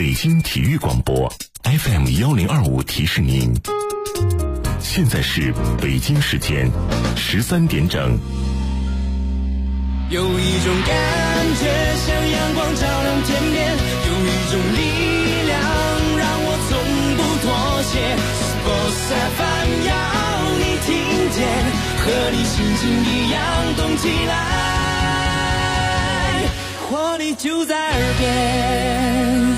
北京体育广播 FM1025提示您，现在是北京时间13点整。 有一种感觉像阳光照亮天边，有一种力量让我从不妥协。Sports FM 要你听见，和你心情一样动起来，活力就在耳边。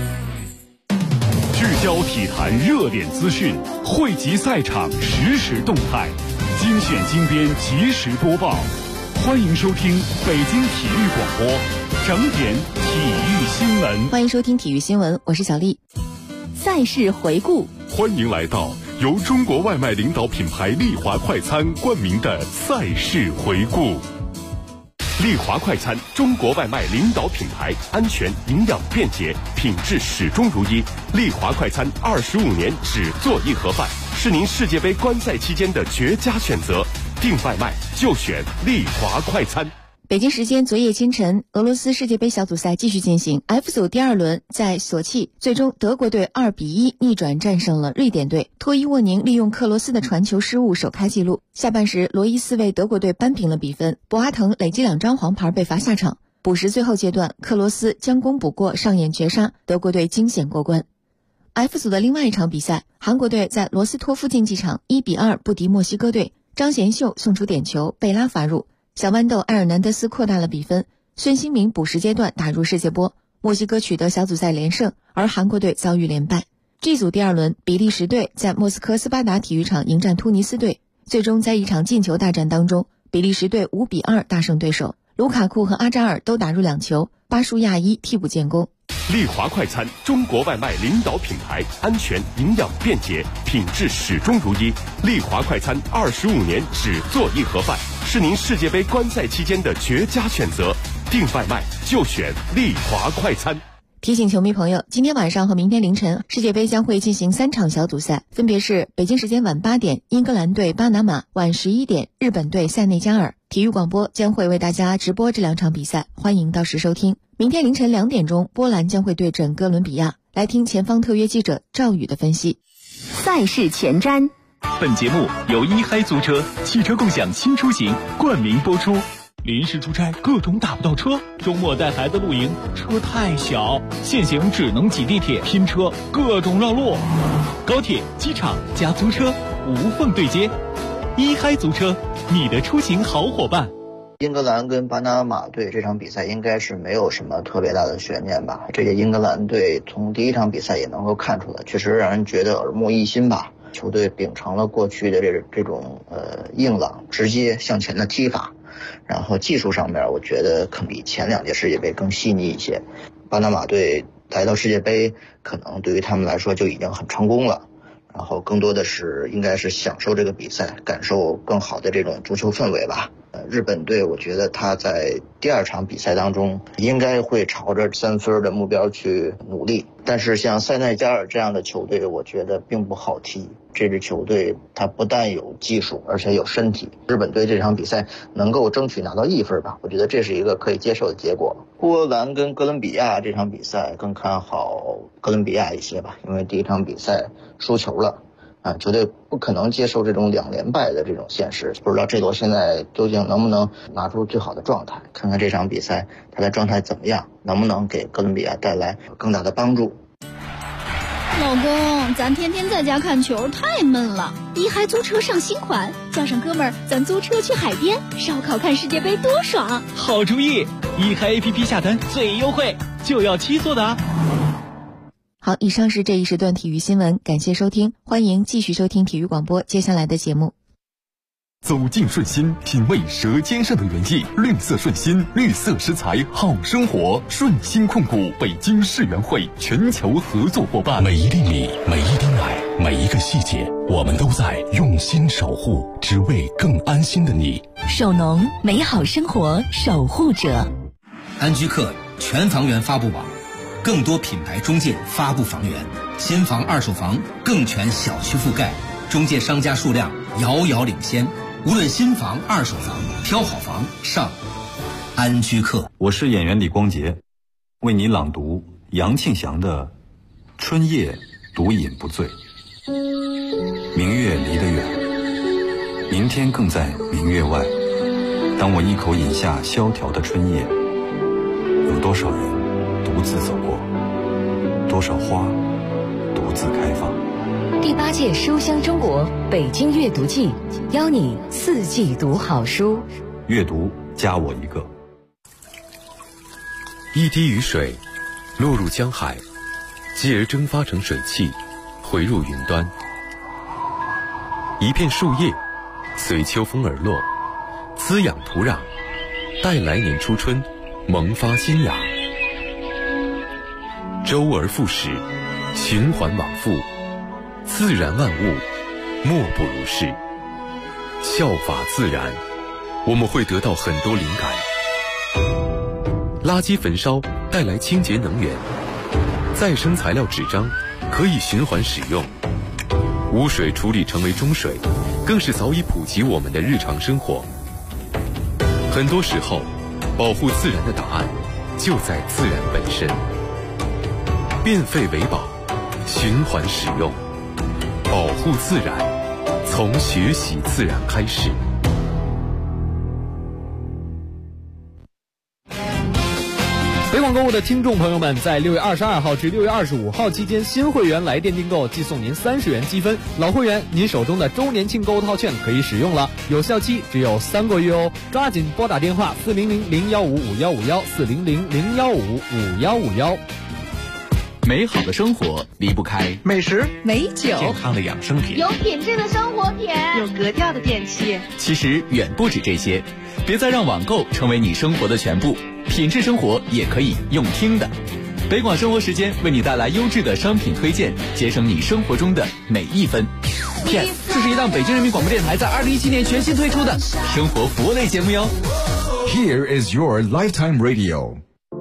聚焦体坛热点资讯，汇集赛场实时动态，精选精编及时播报。欢迎收听北京体育广播整点体育新闻。 欢迎收听体育新闻，我是小丽。赛事回顾， 欢迎来到由中国外卖领导品牌丽华快餐冠名的赛事回顾。丽华快餐，中国外卖领导品牌，安全、营养、便捷，品质始终如一。丽华快餐25年只做一盒饭，是您世界杯观赛期间的绝佳选择。订外卖就选丽华快餐。 北京时间昨夜清晨，俄罗斯世界杯小组赛继续进行。F 组第二轮在索契，最终德国队2-1逆转战胜了瑞典队。托伊沃宁利用克罗斯的传球失误首开纪录。下半时，罗伊斯为德国队扳平了比分。博阿滕累积2张黄牌被罚下场。补时最后阶段，克罗斯将功补过，上演绝杀，德国队惊险过关。F 组的另外一场比赛，韩国队在罗斯托夫竞技场1-2不敌墨西哥队。张贤秀送出点球，贝拉罚入。小豌豆埃尔南德斯扩大了比分，孙兴民补时阶段打入世界波。墨西哥取得小组赛连胜，而韩国队遭遇连败。G 组第二轮，比利时队在莫斯科斯巴达体育场迎战突尼斯队，最终在一场进球大战当中，比利时队5-2大胜对手。卢卡库和阿扎尔都打入2球，巴舒亚伊替补建功。 丽华快餐，中国外卖领导品牌，安全、营养、便捷，品质始终如一。丽华快餐25年只做一盒饭，是您世界杯观赛期间的绝佳选择。订外卖就选丽华快餐。 提醒球迷朋友，今天晚上和明天凌晨，世界杯将会进行3场小组赛，分别是北京时间晚8点，英格兰对巴拿马；晚11点，日本对塞内加尔。体育广播将会为大家直播这2场比赛，欢迎到时收听。明天凌晨2点钟，波兰将会对阵哥伦比亚。来听前方特约记者赵宇的分析。 赛事前瞻， 本节目由一嗨租车汽车共享新出行冠名播出。临时出差各种打不到车，周末带孩子露营车太小，现行只能挤地铁拼车，各种绕路。高铁、机场加租车无缝对接，一嗨租车，你的出行好伙伴。 英格兰跟巴拿马队这场比赛应该是没有什么特别大的悬念吧。这些英格兰队从第一场比赛也能够看出来，确实让人觉得耳目一新吧。球队秉承了过去的这种硬朗直接向前的踢法，然后技术上面我觉得可能比前2届世界杯更细腻一些。巴拿马队来到世界杯可能对于他们来说就已经很成功了，然后更多的是应该是享受这个比赛，感受更好的这种足球氛围吧。日本队我觉得他在第2场比赛当中应该会朝着3分的目标去努力，但是像塞内加尔这样的球队我觉得并不好踢。这支球队他不但有技术而且有身体，日本队这场比赛能够争取拿到1分吧，我觉得这是一个可以接受的结果。波兰跟哥伦比亚这场比赛更看好哥伦比亚一些吧，因为第1场比赛输球了球队不可能接受这种2连败的这种现实，不知道这罗现在究竟能不能拿出最好的状态，看看这场比赛他的状态怎么样，能不能给哥伦比亚带来更大的帮助。 老公，咱天天在家看球太闷了，一嗨租车上新款，叫上哥们儿，咱租车去海边烧烤看世界杯多爽。 好主意，一嗨 APP 下单最优惠，就要7座的啊。 好，以上是这一时段体育新闻，感谢收听，欢迎继续收听体育广播接下来的节目。 走进顺心，品味舌尖上的原意，绿色顺心，绿色食材好生活。顺心控股北京世园会全球合作伙伴。每一粒米，每一滴奶，每一个细节，我们都在用心守护，只为更安心的你。 首农，美好生活守护者。 安居客全房源发布网，更多品牌中介发布房源，新房二手房更全小区覆盖，中介商家数量遥遥领先。无论新房二手房，挑好房上安居客。 我是演员李光洁，为你朗读杨庆祥的《春夜独饮不醉》。明月离得远，明天更在明月外。当我一口饮下萧条的春夜，有多少人独自走过，多少花独自开放。 第8届书香中国北京阅读季，邀你4季读好书。 阅读加我一个。 一滴雨水落入江海，继而蒸发成水汽，回入云端。一片树叶随秋风而落，滋养土壤，待来年初春萌发新芽。周而复始，循环往复，自然万物莫不如是。效法自然，我们会得到很多灵感。垃圾焚烧带来清洁能源，再生材料纸张可以循环使用，污水处理成为中水，更是早已普及我们的日常生活。很多时候，保护自然的答案就在自然本身。变废为宝，循环使用，保护自然，从学习自然开始。 北广购物的听众朋友们，在6月22号至6月25号期间，新会员来电订购即送您30元积分，老会员您手中的周年庆购物套券可以使用了，有效期只有3个月哦，抓紧拨打电话400-015-5151，400-015-5151。 美好的生活离不开美食、 美酒、 健康的养生品， 有品质的生活品， 有格调的电器。 其实远不止这些，别再让网购成为你生活的全部，品质生活也可以用听的。北广生活时间为你带来优质的商品推荐，节省你生活中的每一分。Yes， 这是一档北京人民广播电台在2017年全新推出的生活服务类节目哟。 Here is your lifetime radio。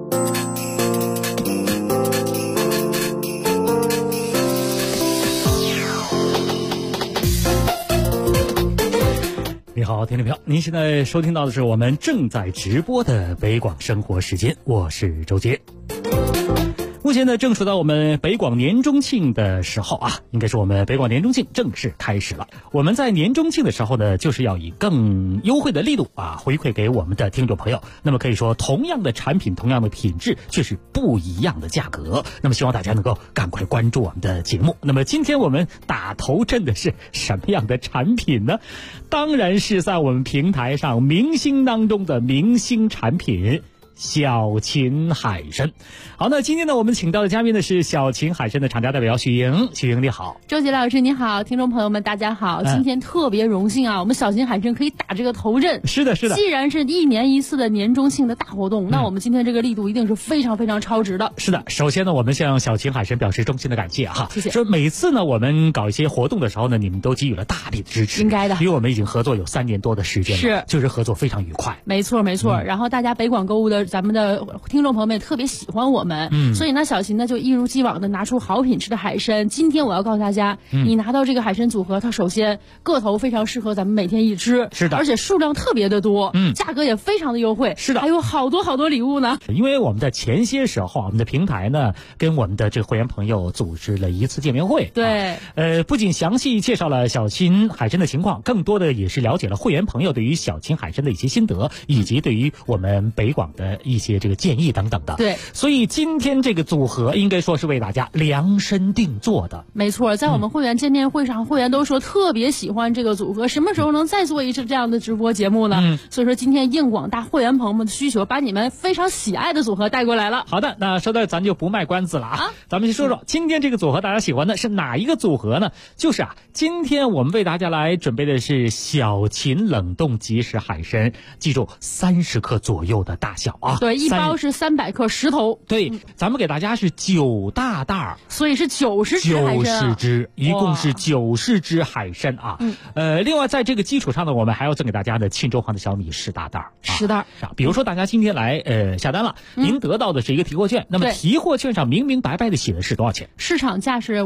你好，听众朋友，您现在收听到的是我们正在直播的北广生活时间，我是周杰。目前呢，正处到我们北广年中庆的时候啊，应该是我们北广年中庆正式开始了。我们在年中庆的时候呢，就是要以更优惠的力度啊，回馈给我们的听众朋友。那么可以说，同样的产品，同样的品质，却是不一样的价格。那么希望大家能够赶快关注我们的节目。那么今天我们打头阵的是什么样的产品呢？当然是在我们平台上明星当中的明星产品。小秦海参。好，那今天呢，我们请到的嘉宾呢是小秦海参的厂家代表许莹。许莹你好。 周杰老师你好，听众朋友们大家好。今天特别荣幸啊，我们小秦海参可以打这个头阵。 是的，是的。 既然是1年1次的年中庆的大活动，那我们今天这个力度一定是非常非常超值的。 是的，首先呢，我们向小秦海参表示衷心的感谢哈。 谢谢。 说每次呢，我们搞一些活动的时候呢，你们都给予了大力的支持。 应该的。 因为我们已经合作有3年多的时间了， 是， 就是合作非常愉快。 没错，没错。然后大家北广购物的咱们的听众朋友们也特别喜欢我们，所以呢，小秦呢就一如既往的拿出好品质的海参。今天我要告诉大家，你拿到这个海参组合，它首先个头非常适合咱们每天一吃， 是的， 而且数量特别的多，价格也非常的优惠， 是的， 还有好多好多礼物呢。 因为我们的前些时候，我们的平台呢跟我们的这个会员朋友组织了一次见面会， 对， 不仅详细介绍了小秦海参的情况，更多的也是了解了会员朋友对于小秦海参的一些心得，以及对于我们北广的一些这个建议等等的。 对， 所以今天这个组合应该说是为大家量身定做的。 没错，在我们会员见面会上，会员都说特别喜欢这个组合，什么时候能再做一次这样的直播节目呢？所以说今天应广大会员朋友们的需求，把你们非常喜爱的组合带过来了。 好的，那说到咱就不卖关子了啊，咱们先说说今天这个组合大家喜欢的是哪一个组合呢？就是今天我们为大家来准备的是小秦冷冻即食海参，记住30克左右的大小啊。 对，一包是300克10头。 对，咱们给大家是9大袋， 所以是90只海参，90 只，一共是90只海参啊。另外在这个基础上呢，我们还要赠给大家的沁州黄的小米10大袋 ，10袋。 比如说大家今天来下单了，您得到的是一个提货券，那么提货券上明明白白的写的是多少钱？ 市场价是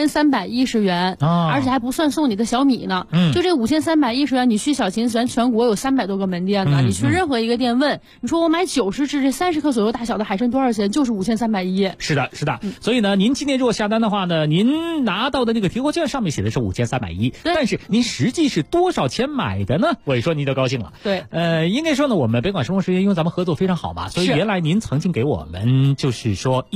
5310元，而且还不算送你的小米呢。就这5310元，你去小秦咱全国有300多个门店呢，你去任何一个店问，你说我买90 90只30克左右大小的海参多少钱？就是5310。 是的，是的。所以呢，您今天如果下单的话呢，您拿到的那个提货券上面写的是5310，但是您实际是多少钱买的呢？我一说您就高兴了。 对， 应该说呢，我们北广生活时间因为咱们合作非常好嘛，所以原来您曾经给我们就是说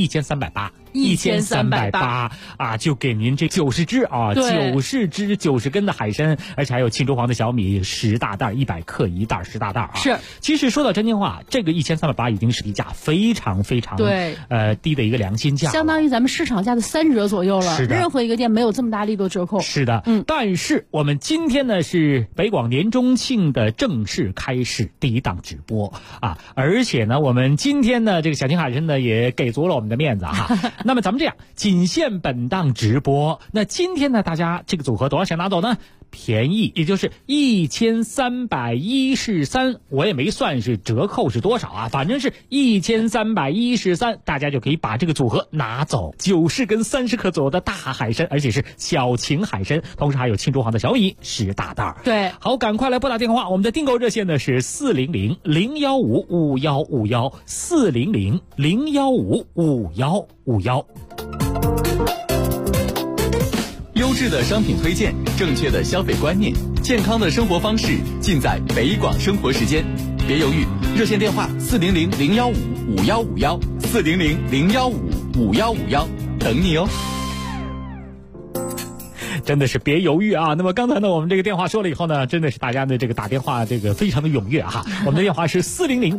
1380啊，就给您这90只啊，90只90根的海参，而且还有庆州黄的小米10大袋，100克一袋10大袋啊。 是， 其实说到真心话，这个1380已经是低价非常非常低的一个良心价， 相当于咱们市场价的3折左右了。 是的， 任何一个店没有这么大力度折扣。 是的，但是我们今天呢是北广年中庆的正式开始第一档直播啊，而且呢我们今天呢这个小青海参呢也给足了我们的面子哈。那么咱们这样，仅限本档直播。那今天呢，大家这个组合多少钱拿走呢？便宜，也就是1313，我也没算是折扣是多少啊，反正是1313，大家就可以把这个组合拿走。90根30克左右的大海参，而且是小青海参，同时还有庆州黄的小米10大袋。 对， 好，赶快来拨打电话，我们的订购热线呢是400-015-5151，400-015-5151。 优质的商品推荐，正确的消费观念，健康的生活方式，尽在北广生活时间。别犹豫，热线电话400-015-5151，400-015-5151，等你哦。 真的是别犹豫啊！那么刚才呢，我们这个电话说了以后呢，真的是大家的这个打电话这个非常的踊跃哈。我们的电话是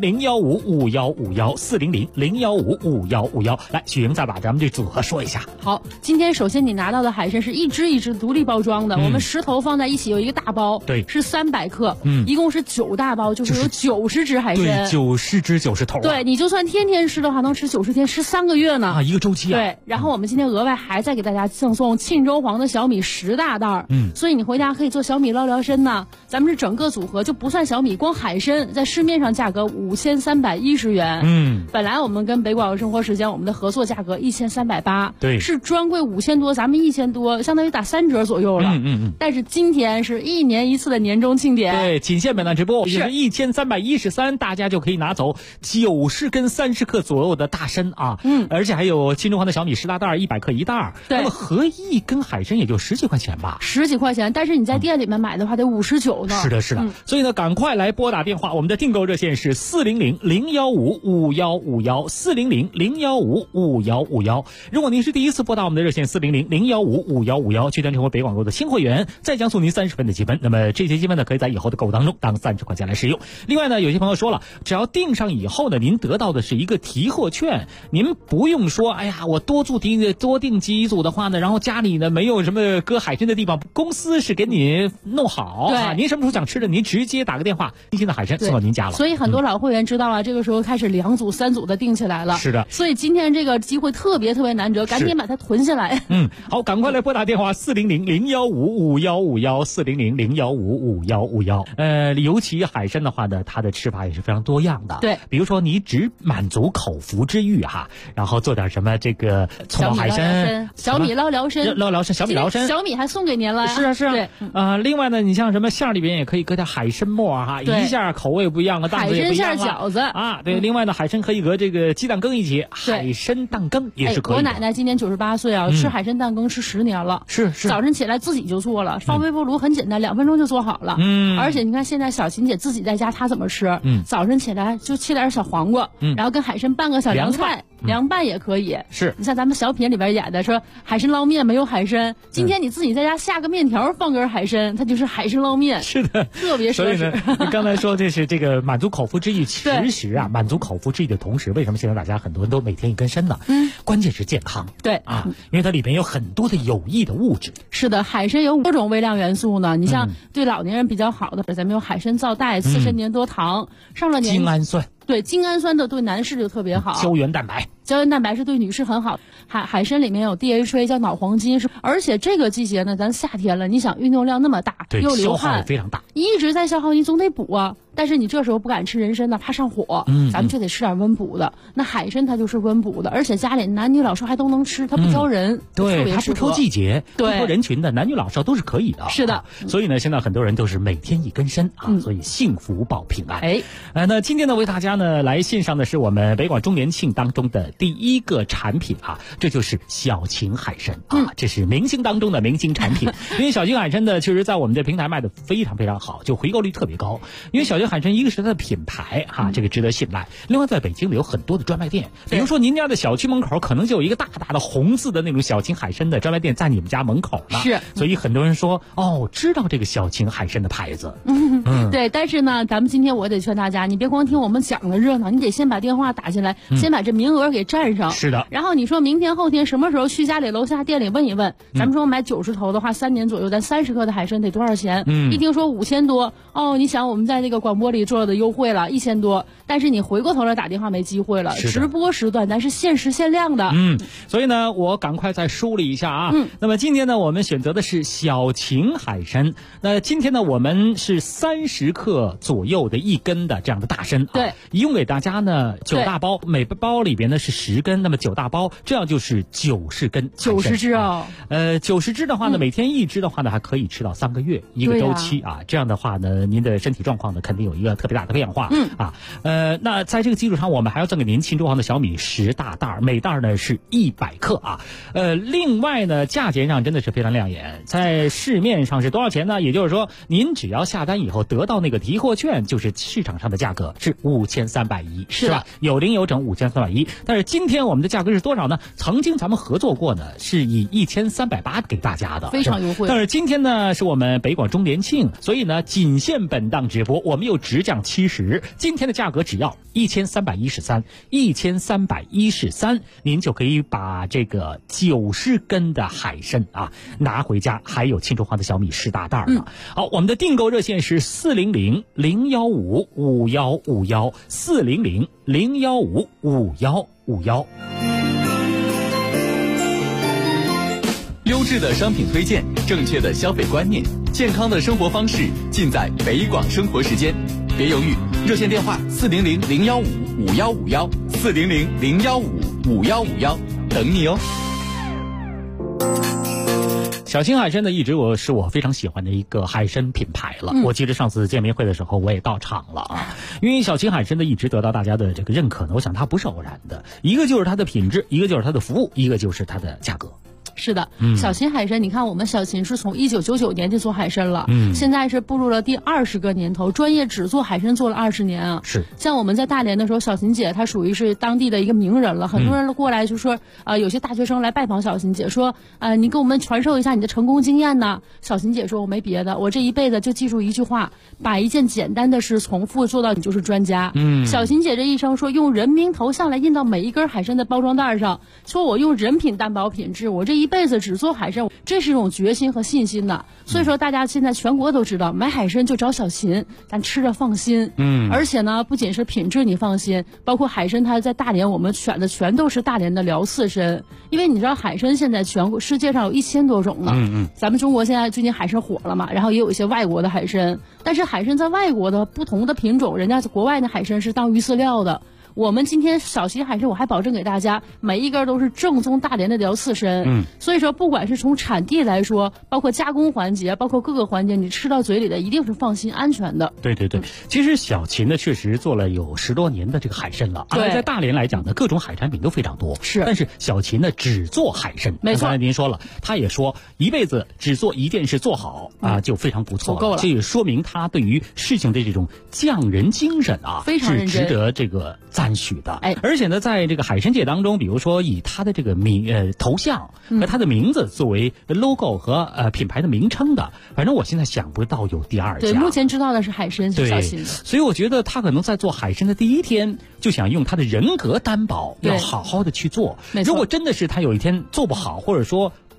400-015-5151，400-015-5151。来，许莹再把咱们这组合说一下。 好，今天首先你拿到的海参是一只一只独立包装的，我们10头放在一起有一个大包， 对， 是300克，一共是9大包，就是有90只海参， 对，90只90头。 对，你就算天天吃的话，能吃90天，吃3个月呢啊，一个周期啊。 对，然后我们今天额外还再给大家赠送庆州黄的小米10大袋，所以你回家可以做小米捞辽参呢。咱们是整个组合就不算小米，光海参在市面上价格5310元，本来我们跟北广生活时间我们的合作价格1380， 对， 是专柜5000多，咱们1000多，相当于打3折左右了。但是今天是1年1次的年终庆典， 对，仅限本档直播，也是1313，大家就可以拿走90根30克左右的大参啊，而且还有庆州黄的小米10大袋，100克一袋，那么合一根海参也就10几块钱吧 ，10几块钱，但是你在店里面买的话得59呢。 是的，是的，所以呢，赶快来拨打电话，我们的订购热线是400-015-5151，400-015-5151。如果您是第一次拨打我们的热线400-015-5151，确定成为北广购的新会员，再将送您30分的积分。那么这些积分呢，可以在以后的购物当中当30块钱来使用。另外呢，有些朋友说了，只要订上以后呢，您得到的是一个提货券，您不用说，哎呀，我多订几组的话呢，然后家里呢没有什么搁海参的地方，公司是给你弄好啊。您什么时候想吃的，您直接打个电话，新鲜的海参送到您家了。 所以很多老会员知道了，这个时候开始2组3组的订起来了。 是的， 所以今天这个机会特别难得，赶紧把它囤下来。 好，赶快来拨打电话400-015-5151，400-015-5151。尤其海参的话呢，它的吃法也是非常多样的。 对， 比如说你只满足口腹之欲哈，然后做点什么这个葱爆海参、 小米捞辽参、 小米捞参， 小米还送给您了。 是啊。 对， 另外呢，你像什么馅里边也可以搁点海参末哈，一下口味不一样了，档次也不一样了。 海参馅饺子啊，对。另外呢，海参可以和这个鸡蛋羹一起，海参蛋羹也是可以的。 我奶奶今年98岁啊，吃海参蛋羹吃10年了。 是。 早晨起来自己就做了，放微波炉很简单，2分钟就做好了。而且你看现在小琴姐自己在家，她怎么吃？早晨起来就切点小黄瓜，然后跟海参拌个小凉菜，凉拌也可以。 是。 你像咱们小品里边演的说海参捞面没有海参，今天你自己在家下个面条，放根海参，它就是海参捞面。 是的， 特别奢侈。 所以呢，你刚才说这是这个满足口腹之欲，其实啊，满足口腹之欲的同时，为什么现在大家很多人都每天一根参呢？关键是健康。 对啊，因为它里边有很多的有益的物质。 是的，海参有多种微量元素呢。你像对老年人比较好的，咱们有海参皂苷、刺参粘多糖，上了年精氨酸。 对，精氨酸的对男士就特别好， 胶原蛋白。 胶原蛋白是对女士很好。海参里面有 DHA 叫脑黄金，而且这个季节呢，咱夏天了，你想运动量那么大，又流汗， 消耗也非常大， 一直在消耗，你总得补啊。但是你这时候不敢吃人参呢，怕上火，咱们就得吃点温补的。那海参它就是温补的，而且家里男女老少还都能吃，它不挑人， 对，它不挑季节，不挑人群的，男女老少都是可以的。 是的， 所以呢，现在很多人都是每天一根参啊，所以幸福保平安。那今天呢，为大家呢来献上的是我们北广周年庆当中的第一个产品啊，这就是小秦海参啊，这是明星当中的明星产品。因为小秦海参呢，确实在我们这平台卖的非常非常好，就回购率特别高。因为小秦海参一个是它的品牌哈，这个值得信赖。另外，在北京呢有很多的专卖店，比如说您家的小区门口可能就有一个大大的红字的那种小秦海参的专卖店在你们家门口呢。 是， 所以很多人说知道这个小秦海参的牌子。 对，但是呢，咱们今天我得劝大家，你别光听我们讲的热闹，你得先把电话打进来，先把这名额给占上。 是的。 然后你说明天后天什么时候去家里楼下店里问一问，咱们说买90头的话，3年左右，咱30克的海参得多少钱？一听说5000多，你想我们在这个广播里做的优惠了1000多，但是你回过头来打电话没机会了。直播时段咱是限时限量的。 所以呢，我赶快再梳理一下啊。那么今天呢，我们选择的是小秦海参。那今天呢，我们是30克左右的1根的这样的大参。 对， 一共给大家呢9大包，每包里边呢是10根，那么9大包，这样就是90根。 90只哦。 90只的话呢，每天1只的话呢，还可以吃到3个月一个周期啊。这样的话呢，您的身体状况呢肯定有一个特别大的变化。那在这个基础上，我们还要赠给您庆州行的小米10大袋，每袋呢是100克啊。另外呢，价钱上真的是非常亮眼，在市面上是多少钱呢？也就是说，您只要下单以后得到那个提货券，就是市场上的价格是5310，是吧？有零有整5310。但是今天我们的价格是多少呢？曾经咱们合作过呢，是以1380给大家的， 非常优惠。 但是今天呢，是我们北广周年庆，所以呢，仅限本档直播，我们又直降70，今天的价格只要1313，您就可以把这个90根的海参啊拿回家，还有庆州行的小米10大袋呢。好，我们的订购热线是400-015-5151，400-015-5151。 优质的商品推荐，正确的消费观念，健康的生活方式，尽在北广生活时间。别犹豫，热线电话400-015-5151，400-015-5151，等你哦。 小秦海参呢，一直是我非常喜欢的一个海参品牌了。我记得上次见面会的时候，我也到场了啊。因为小秦海参呢，一直得到大家的这个认可呢，我想它不是偶然的，一个就是它的品质，一个就是它的服务，一个就是它的价格。 是的，小秦海参，你看我们小秦是从1999年就做海参了，现在是步入了第20个年头，专业只做海参做了20年啊。 是， 像我们在大连的时候，小秦姐她属于是当地的一个名人了，很多人过来就说，有些大学生来拜访小秦姐，说，你给我们传授一下你的成功经验呢。小秦姐说，我没别的，我这一辈子就记住一句话，把一件简单的事重复做到你就是专家。小秦姐这一生说，用人名头像来印到每一根海参的包装袋上，说我用人品担保品质，我这一辈子只做海参，这是一种决心和信心的。所以说大家现在全国都知道，买海参就找小秦，咱吃着放心。而且呢，不仅是品质你放心，包括海参它在大连我们选的全都是大连的辽刺参，因为你知道海参现在全国世界上有1000多种呢。咱们中国现在最近海参火了嘛，然后也有一些外国的海参，但是海参在外国的不同的品种，人家国外的海参是当鱼饲料的。我们今天小秦海参，我还保证给大家每一根都是正宗大连的辽刺参。所以说不管是从产地来说，包括加工环节，包括各个环节，你吃到嘴里的一定是放心安全的。 对对对，其实小秦呢确实做了有10多年的这个海参了，而在大连来讲呢，各种海产品都非常多。 是， 但是小秦呢只做海参。 没错， 刚才您说了，他也说一辈子只做一件事做好啊，就非常不错了， 够了。 这也说明他对于事情的这种匠人精神啊， 非常认真， 是值得这个赞许的。 哎， 而且呢，在这个海参界当中，比如说以他的这个头像和他的名字作为 logo 和品牌的名称的，反正我现在想不到有第二家。 对，目前知道的是海参是小秦的。 所以我觉得他可能在做海参的第一天就想用他的人格担保，要好好的去做。如果真的是他有一天做不好，或者说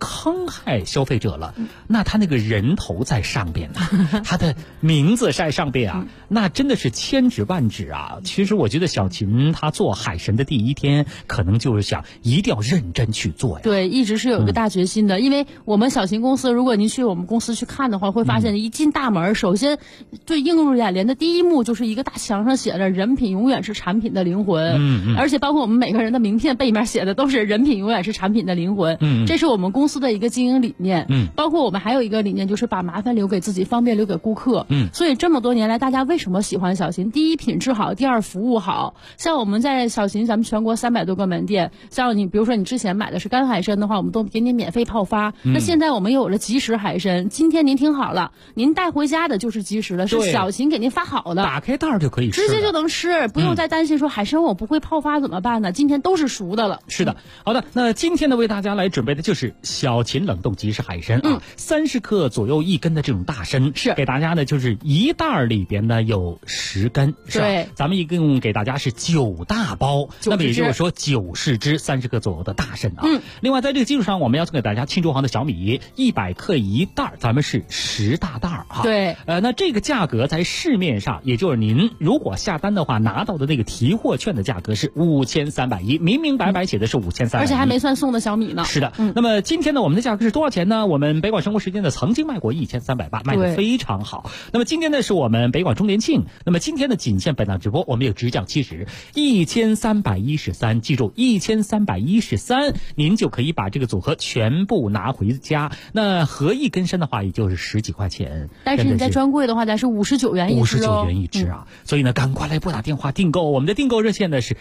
坑害消费者了，那他那个人头在上边呢，他的名字在上边啊，那真的是千指万指啊。其实我觉得小秦他做海参的第一天，可能就是想一定要认真去做呀。 对，一直是有一个大决心的，因为我们小秦公司，如果您去我们公司去看的话，会发现一进大门，首先最映入眼帘的第一幕就是一个大墙上写着"人品永远是产品的灵魂"，而且包括我们每个人的名片背面写的都是"人品永远是产品的灵魂"，这是我们公司的一个经营理念。包括我们还有一个理念，就是把麻烦留给自己，方便留给顾客。所以这么多年来，大家为什么喜欢小秦？第一，品质好；第二，服务好。像我们在小秦，咱们全国300多个门店，像你比如说你之前买的是干海参的话，我们都给你免费泡发。那现在我们有了即食海参，今天您听好了，您带回家的就是即食的，是小秦给您发好的， 打开袋就可以吃， 直接就能吃，不用再担心说海参我不会泡发怎么办呢？今天都是熟的了。 是的，好的，那今天呢为大家来准备的就是小秦冷冻即食海参啊，30克左右1根的这种大参， 是给大家呢就是一袋里边呢有10根，是吧？ 对， 咱们一共给大家是9大包，那么也就是说90只30克左右的大参啊。另外在这个基础上，我们要送给大家庆州行的小米100克一袋，咱们是10大袋哈。 对， 那这个价格在市面上，也就是您如果下单的话，拿到的那个提货券的价格是5310，明明白白写的是5310， 而且还没算送的小米呢。 是的，那么今天呢，我们的价格是多少钱呢？我们北广生活时间呢曾经卖过1380，卖得非常好。那么今天呢是我们北广周年庆，那么今天的仅限本档直播，我们有直降70 1313，记住1313，您就可以把这个组合全部拿回家。那合一根参的话，也就是10几块钱， 但是你在专柜的话，咱是59元一只 ，59元一只啊。所以呢，赶快来拨打电话订购，我们的订购热线呢是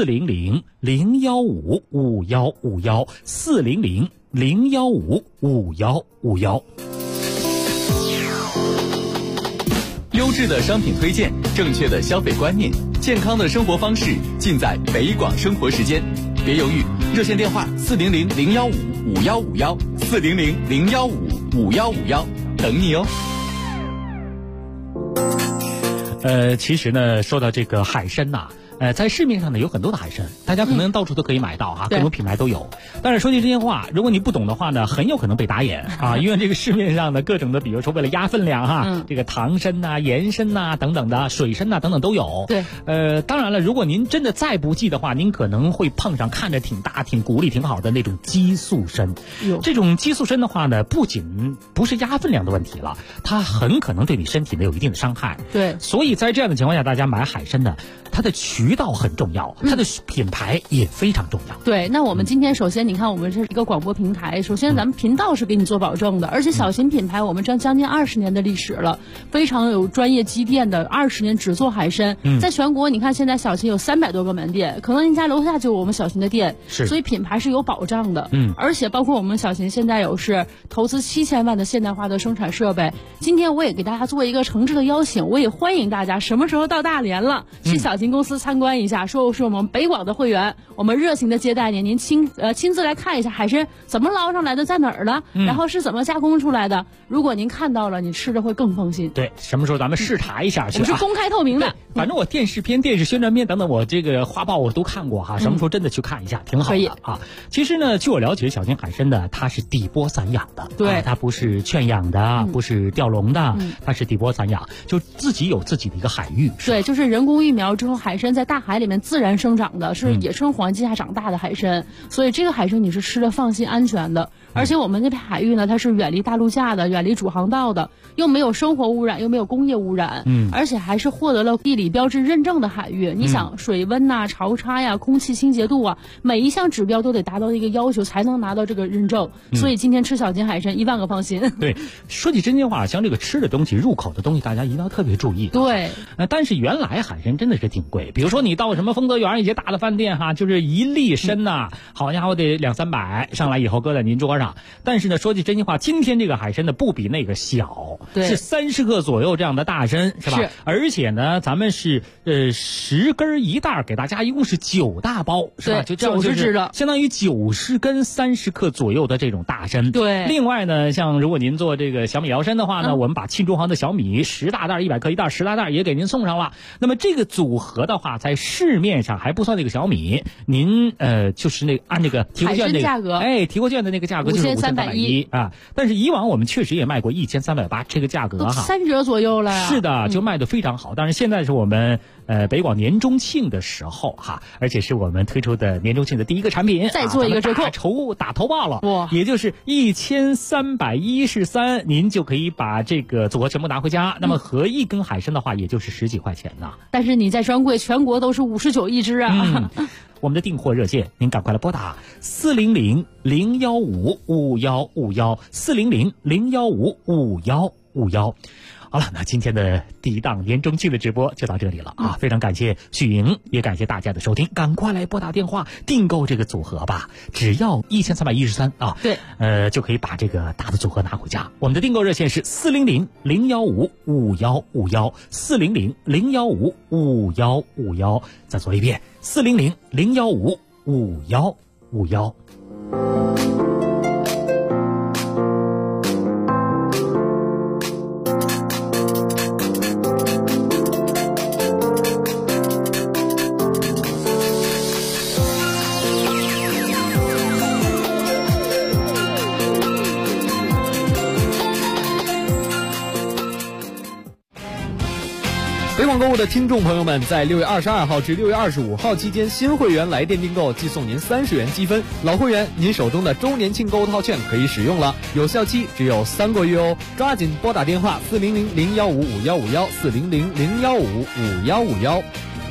400-015-5151，400-015-5151。 优质的商品推荐，正确的消费观念，健康的生活方式，尽在北广生活时间。别犹豫，热线电话400-015-5151，400-015-5151，等你哦。 其实呢，说到这个海参呐，在市面上呢有很多的海参，大家可能到处都可以买到哈，各种品牌都有。但是说句真心话，如果你不懂的话呢，很有可能被打眼啊，因为这个市面上的各种的，比如说为了压分量哈，这个糖参呐、盐参呐等等的，水参呐等等都有。 对， 当然了，如果您真的再不济的话，您可能会碰上看着挺大、挺骨力挺好的那种激素参。这种激素参的话呢，不仅不是压分量的问题了，它很可能对你身体呢有一定的伤害。 对， 所以在这样的情况下，大家买海参呢，它的渠道很重要，它的品牌也非常重要。 对，那我们今天首先你看，我们这是一个广播平台，首先咱们频道是给你做保证的，而且小秦品牌我们将近20年的历史了，非常有专业积淀的，20年只做海参，在全国你看现在小秦有300多个门店，可能您家楼下就有我们小秦的店，所以品牌是有保障的。而且包括我们小秦现在有是投资7000万的现代化的生产设备。今天我也给大家做一个诚挚的邀请，我也欢迎大家什么时候到大连了，去小秦公司参观一下，说是我们北广的会员，我们热情的接待您，您亲自来看一下海参怎么捞上来的，在哪儿了，然后是怎么加工出来的。如果您看到了，你吃着会更放心。 对，什么时候咱们视察一下去？ 我们是公开透明的。 反正我电视片、电视宣传片等等，我这个画报我都看过哈。什么时候真的去看一下，挺好的啊。其实呢，据我了解，小秦海参的它是底波散养的， 对， 它不是圈养的，不是钓笼的，它是底波散养，就自己有自己的一个海域。 对，就是人工育苗之后，海参在大海里面自然生长的，是野生环境下长大的海参，所以这个海参你是吃的放心安全的。而且我们那片海域呢，它是远离大陆架的，远离主航道的，又没有生活污染，又没有工业污染，而且还是获得了地理标志认证的海域。你想水温呐、潮差呀、空气清洁度啊，每一项指标都得达到一个要求才能拿到这个认证。所以今天吃小秦海参1万个放心。 对，说起真心话，像这个吃的东西、入口的东西，大家一定要特别注意。 对， 但是原来海参真的是挺贵，比如说你到什么丰泽园一些大的饭店哈，就是一粒参呐，好家伙得200-300，上来以后搁在您桌上。但是呢，说句真心话，今天这个海参呢不比那个小，是30克左右这样的大参，是吧？是。而且呢，咱们是10根一袋，给大家一共是9大包，是吧？就 90只的， 相当于90根30克左右的这种大参。 对。 另外呢，像如果您做这个小米摇参的话呢，我们把庆中行的小米10大袋100克一袋10大袋也给您送上了。那么这个组合的话， 在市面上还不算那个小米，您就是那按这个提货券的价格， 提货券的那个价格就是5310啊。但是以往我们确实也卖过1380，这个价格哈 3折左右了呀。 是的，就卖得非常好。当然现在是我们北广年中庆的时候哈，而且是我们推出的年中庆的第一个产品， 再做一个折扣， 打头报了，也就是1313，您就可以把这个组合全部拿回家。那么合一根海参的话，也就是10几块钱呢。 但是你在专柜全国都是59一只啊。 我们的订货热线，您赶快来拨打400-015-5151，400-015-5151。好了，那今天的第一档年中庆的直播就到这里了啊！非常感谢许莹，也感谢大家的收听，赶快来拨打电话订购这个组合吧，只要1313啊！ 对， 就可以把这个大的组合拿回家。我们的订购热线是400-015-5151，400-015-5151。再说一遍，400-015-5151。 北广购物的听众朋友们，在6月22号至6月25号期间，新会员来电订购即送您30元积分，老会员您手中的周年庆购物套券可以使用了，有效期只有3个月哦，抓紧拨打电话400-015-5151，400-015-5151。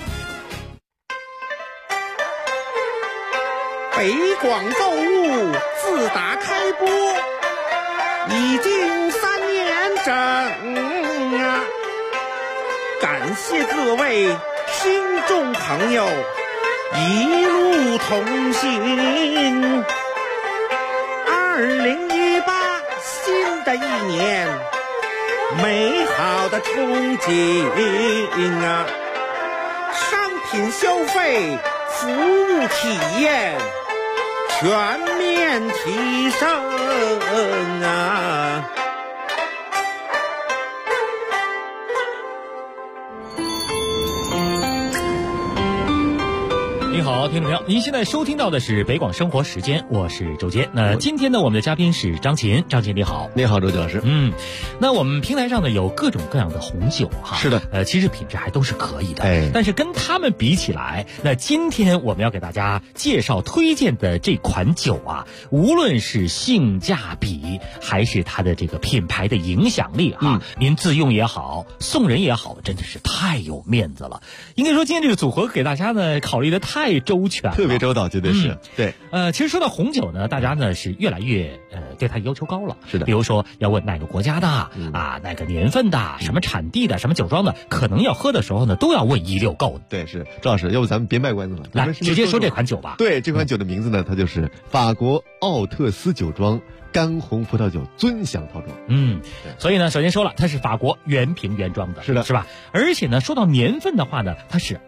北广购物自打开播已经3年整啊，感谢各位听众朋友一路同行。2018新的一年，美好的憧憬啊，商品消费、服务体验全面提升啊！ 您好，听众朋友，您现在收听到的是北广生活时间，我是周杰。那今天呢，我们的嘉宾是张琴，张琴你好。 你好，周杰老师。 那我们平台上呢有各种各样的红酒哈， 是的， 其实品质还都是可以的，但是跟他们比起来，那今天我们要给大家介绍推荐的这款酒啊，无论是性价比还是它的这个品牌的影响力啊，您自用也好，送人也好，真的是太有面子了。应该说今天这个组合给大家呢考虑的太周全了， 特别周到，绝对是。对， 其实说到红酒呢，大家呢是越来越对它要求高了。 是的， 比如说要问哪个国家的哪个年份的，什么产地的，什么酒庄的，可能要喝的时候呢都要问1溜够的。 对，是周老师，要不咱们别卖关子了， 来直接说这款酒吧。 对，这款酒的名字呢，它就是法国奥特斯酒庄干红葡萄酒尊享套装。 所以呢，首先说了，它是法国原瓶原装的， 是的， 是吧？而且呢，说到年份的话呢，它是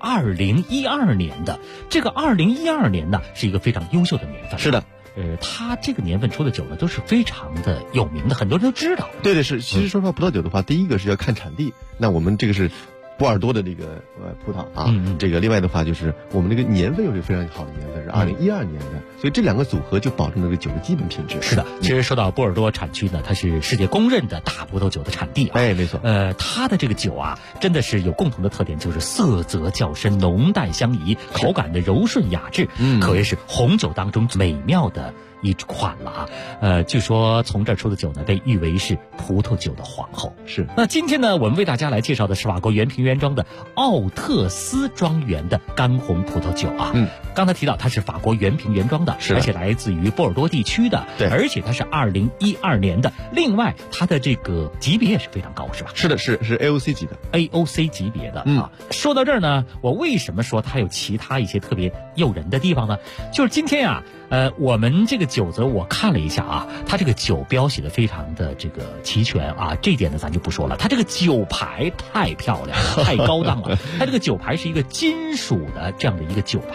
2012年的。这个2012年呢，是一个非常优秀的年份。 是的。 它这个年份出的酒呢，都是非常的有名的，很多人都知道。 对，是。其实说实话，葡萄酒的话，第一个是要看产地。那我们这个是波尔多的这个葡萄啊，这个另外的话就是我们这个年份又是非常好的年份，是2012年的，所以这两个组合就保证了这个酒的基本品质。 是的，其实说到波尔多产区呢，它是世界公认的大葡萄酒的产地。 没错。 它的这个酒啊，真的是有共同的特点，就是色泽较深，浓淡相宜，口感的柔顺雅致，可谓是红酒当中美妙的一款了啊。据说从这儿出的酒呢，被誉为是葡萄酒的皇后。 是。 那今天呢，我们为大家来介绍的是法国原瓶原装的奥特斯庄园的干红葡萄酒啊。刚才提到它是法国原瓶原装的，而且来自于波尔多地区的。 对， 而且它是2012年的。另外，它的这个级别也是非常高，是吧？ 是的，是 AOC 级的 ，AOC 级别的啊。说到这儿呢，我为什么说它有其他一些特别诱人的地方呢？就是今天啊。我们这个酒则我看了一下啊，它这个酒标写的非常的这个齐全啊，这点呢咱就不说了。它这个酒牌太漂亮了，太高档了。它这个酒牌是一个金属的这样的一个酒牌。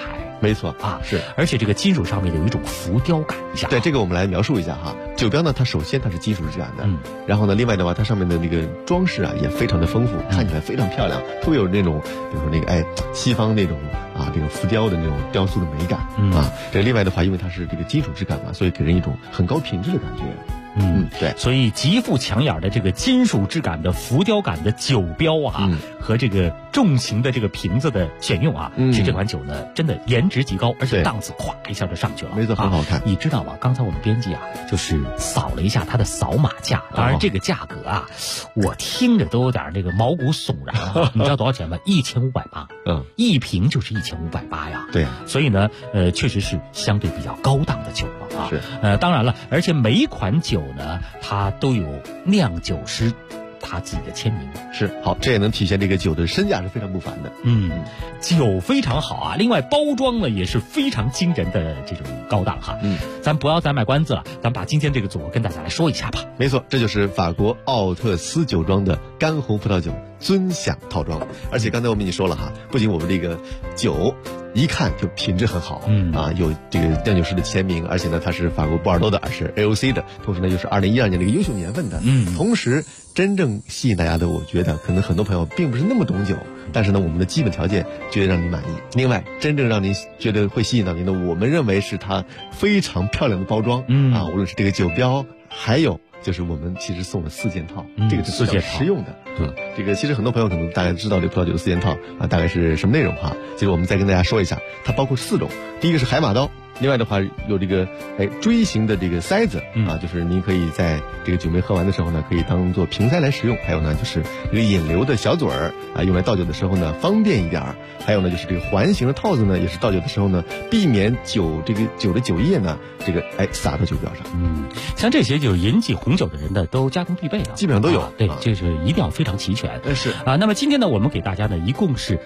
没错啊， 是， 而且这个金属上面有一种浮雕感一下。 对，这个我们来描述一下哈。酒标呢，它首先它是金属质感的，然后呢，另外的话，它上面的那个装饰啊也非常的丰富，看起来非常漂亮，特别有那种，比如说那个西方那种啊这个浮雕的那种雕塑的美感啊。这另外的话，因为它是这个金属质感嘛，所以给人一种很高品质的感觉。对， 所以极富抢眼的这个金属质感的浮雕感的酒标啊，和这个重型的这个瓶子的选用啊，使这款酒呢真的颜值极高，而且档次咵一下就上去了， 没错，很好看。 你知道吗？刚才我们编辑啊，就是扫了一下它的扫码价，当然这个价格啊，我听着都有点那个毛骨悚然啊。你知道多少钱吗？1580，一瓶就是1580呀。 对， 所以呢，确实是相对比较高档的酒了啊。 是， 当然了，而且每一款酒呢，它都有酿酒师他自己的签名。 是，好，这也能体现这个酒的身价是非常不凡的。 酒非常好啊，另外包装呢也是非常惊人的这种高档哈。咱不要再卖关子了，咱把今天这个组合跟大家来说一下吧。 没错，这就是法国奥特斯酒庄的干红葡萄酒尊享套装。而且刚才我们已经说了哈，不仅我们这个酒一看就品质很好，有这个酿酒师的签名，而且呢它是法国波尔多的，而是 AOC 的，同时呢又是2012年的一个优秀年份的。同时真正吸引大家的，我觉得可能很多朋友并不是那么懂酒，但是呢我们的基本条件绝对让您满意。另外真正让您觉得会吸引到您的，我们认为是它非常漂亮的包装，无论是这个酒标，还有就是我们其实送了4件套，这个是比较实用的。这个其实很多朋友可能大概知道这个葡萄酒的4件套啊，大概是什么内容哈。其实我们再跟大家说一下，它包括4种。第一个是海马刀，另外的话有这个锥形的这个塞子啊，就是您可以在这个酒没喝完的时候呢，可以当做瓶塞来使用。还有呢就是这个引流的小嘴儿啊，用来倒酒的时候呢方便一点儿。还有呢就是这个环形的套子呢，也是倒酒的时候呢，避免酒的酒液呢这个洒到酒标上。 像这些就是引起红酒的人呢都家中必备的， 基本上都有。 对，这是一定要非常齐全。 是啊，那么今天呢，我们给大家呢一共是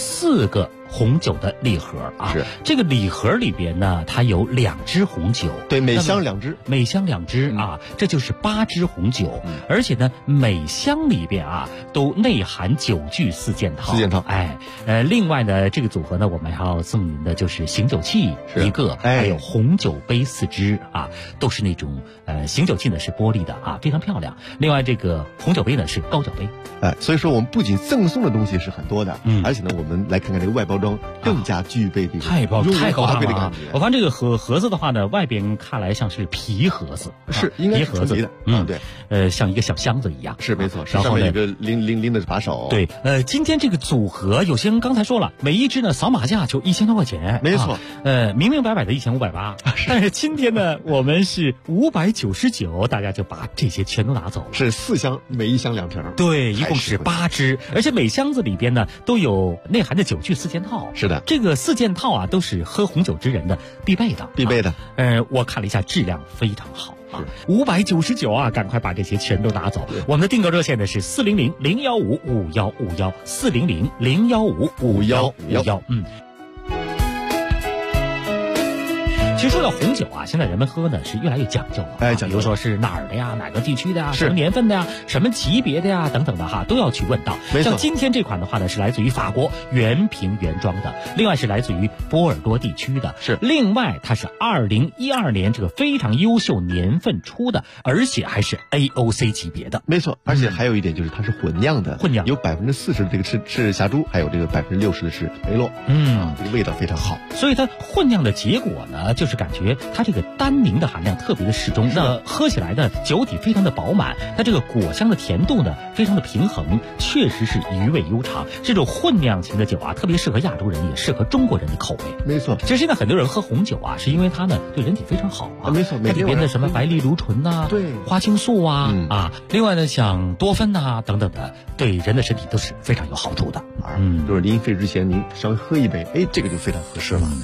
4个红酒的礼盒啊。 是这个礼盒里边呢，它有2支红酒， 对，每箱2支， 每箱2支啊，这就是8支红酒。而且呢，每箱里边啊都内含酒具4件套。另外呢，这个组合呢，我们还要送您的就是醒酒器1个，还有红酒杯4支啊，都是那种醒酒器呢是玻璃的啊，非常漂亮。另外这个红酒杯呢是高脚杯。 所以说我们不仅赠送的东西是很多的，而且呢，我们来看看这个外包装更加具备这个太高档了感觉。 我看这个盒子的话呢，外边看来像是皮盒子， 是应该是纯皮的， 对，像一个小箱子一样， 是没错。 然后呢，有个拎的把手。 对，今天这个组合，有些人刚才说了，每一支呢扫码价就1000多块钱， 没错， 明明白白的1580，但是今天呢，我们是599，大家就把这些全都拿走了。 是4箱，每一箱2瓶， 对，一共是8支，而且每箱子里边呢都有内含的酒具4件套。 是的， 这个4件套啊都是喝红酒之人的必备的。我看了一下，质量非常好啊，599啊，赶快把这些全都拿走。我们的订购热线呢是400-015-5151，400-015-5151。其实说到红酒啊，现在人们喝呢是越来越讲究了，比如说是哪儿的呀，哪个地区的呀，什么年份的呀，什么级别的呀，等等的哈，都要去问到。像今天这款的话呢，是来自于法国原瓶原装的，另外是来自于波尔多地区的，另外它是2012年这个非常优秀年份出的，而且还是 AOC 级别的。 没错，而且还有一点就是它是混酿的，有40%的这个是霞珠，还有这个60%的是梅洛，这个味道非常好。 所以它混酿的结果呢，就是感觉它这个单宁的含量特别的适中，那喝起来呢酒体非常的饱满，它这个果香的甜度呢非常的平衡，确实是余味悠长。这种混酿型的酒啊，特别适合亚洲人，也适合中国人的口味。 没错， 其实现在很多人喝红酒啊，是因为它呢对人体非常好啊。 没错， 它里边的什么白藜芦醇呐， 对， 花青素啊，另外呢像多酚呐等等的，对人的身体都是非常有好处的。 就是临睡之前您稍微喝一杯，这个就非常合适了啊。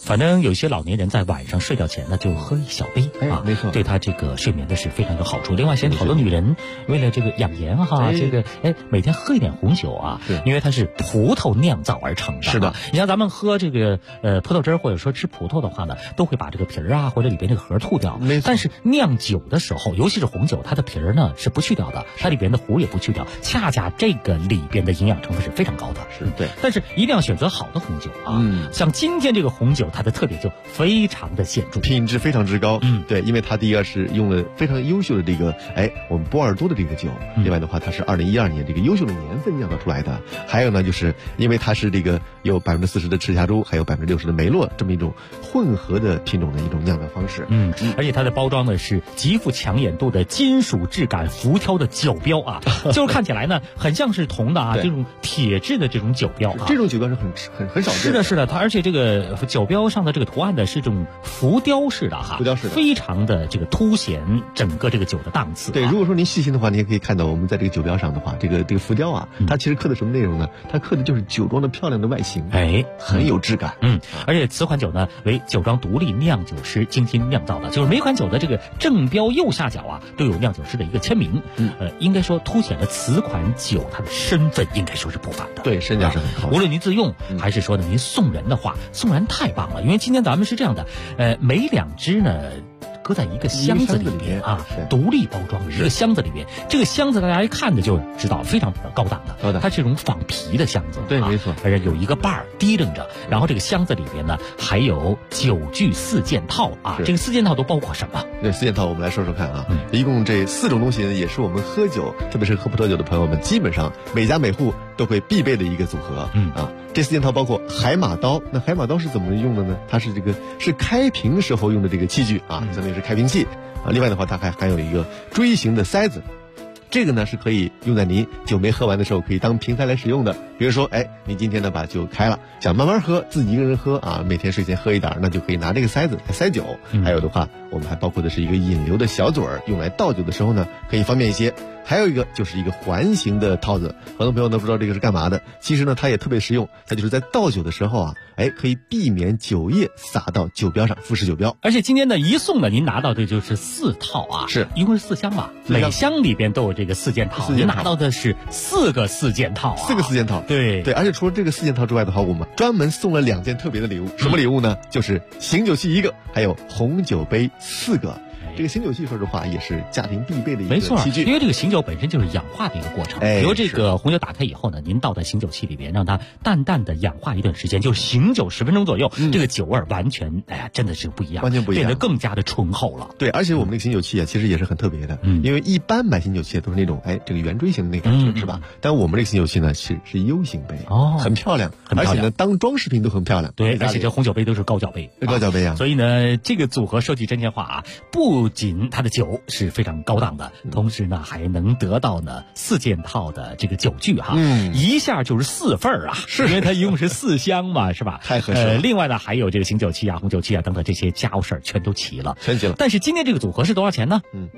反正有些老年人在晚上睡觉前呢，就喝一小杯没错， 对他这个睡眠的是非常有好处。另外，现在好多女人为了这个养颜每天喝一点红酒啊，因为它是葡萄酿造而成的。 是的， 你像咱们喝这个葡萄汁或者说吃葡萄的话呢，都会把这个皮儿或者里边这个核吐掉。但是酿酒的时候，尤其是红酒，它的皮儿呢是不去掉的，它里边的核也不去掉，恰恰这个里边的营养成分是非常高的。 是对， 但是一定要选择好的红酒啊。像今天这个红酒，它的特点就非常的显著， 品质非常之高。对，因为它第一个是用了非常优秀的这个我们波尔多的这个酒，另外的话它是2012年这个优秀的年份酿造出来的。还有呢，就是因为它是这个有40%的赤霞珠，还有60%的梅洛这么一种混合的品种的一种酿造方式。 而且它的包装呢是极富抢眼度的金属质感浮挑的酒标啊，就是看起来呢很像是铜的啊，这种铁质的这种酒标啊， 这种酒标是很少见的。 是的，它而且这个酒标上的这个图案呢是这种浮雕式的浮雕式的， 非常的这个凸显整个这个酒的档次。 对，如果说您细心的话，你也可以看到我们在这个酒标上的话，这个浮雕啊，它其实刻的什么内容呢？它刻的就是酒庄的漂亮的外形，很有质感。 而且此款酒呢为酒庄独立酿酒师精心酿造的，就是每款酒的这个正标右下角啊都有酿酒师的一个签名。应该说凸显了此款酒它的身份应该说是不凡的。 对，身价是很高的。 无论您自用还是说呢您送人的话，送人太棒了，因为今天咱们是这样的，每2支呢搁在一个箱子里边啊，独立包装一个箱子里边。这个箱子大家一看就知道非常高档的，它是这种仿皮的箱子。 对，没错。 而且有一个把儿提楞着，然后这个箱子里边呢还有酒具4件套啊。这个4件套都包括什么？ 这4件套我们来说说看啊。一共这4种东西呢，也是我们喝酒，特别是喝葡萄酒的朋友们，基本上每家每户都会必备的一个组合。这4件套包括海马刀。那海马刀是怎么用的呢？它是是开瓶时候用的这个器具啊，相当于是开瓶器啊。另外的话，它还有一个锥形的塞子。这个呢是可以用在您酒没喝完的时候，可以当瓶塞来使用的。比如说，你今天呢把酒开了，想慢慢喝，自己一个人喝啊，每天睡前喝一点，那就可以拿这个塞子来塞酒。还有的话，我们还包括的是一个引流的小嘴儿，用来倒酒的时候呢，可以方便一些。还有一个就是一个环形的套子，很多朋友都不知道这个是干嘛的。其实呢，它也特别实用，它就是在倒酒的时候啊，可以避免酒液洒到酒标上，腐蚀酒标。 而且今天呢，一送呢，您拿到的就是4套啊， 是一共是4箱吧？每箱里边都有这个4件套，您拿到的是4个4件套啊，4 个4件套。对，而且除了这个4件套之外的话，我们专门送了2件特别的礼物。什么礼物呢？就是醒酒器1个，还有红酒杯4个。这个醒酒器说实话也是家庭必备的一个器具， 因为这个醒酒本身就是氧化的一个过程。比如这个红酒打开以后呢，您倒在醒酒器里边，让它淡淡的氧化一段时间，就是醒酒10分钟左右，这个酒味完全真的是不一样， 完全不一样， 变得更加的醇厚了。 对，而且我们那个醒酒器啊，其实也是很特别的，因为一般买醒酒器都是那种这个圆锥形的那个感觉，是吧？但我们这个醒酒器呢是 U 型杯，很漂亮，而且呢当装饰品都很漂亮。 对，而且这红酒杯都是高脚杯， 高脚杯啊。 所以呢，这个组合设计真心话啊，不仅它的酒是非常高档的，同时呢还能得到呢4件套的这个酒具哈，一下就是4份啊，是因为它一共是4箱嘛，是吧？ 太合适了。 另外呢还有这个醒酒器啊、红酒器啊等等这些家务事儿全都齐了， 全齐了。 但是今天这个组合是多少钱呢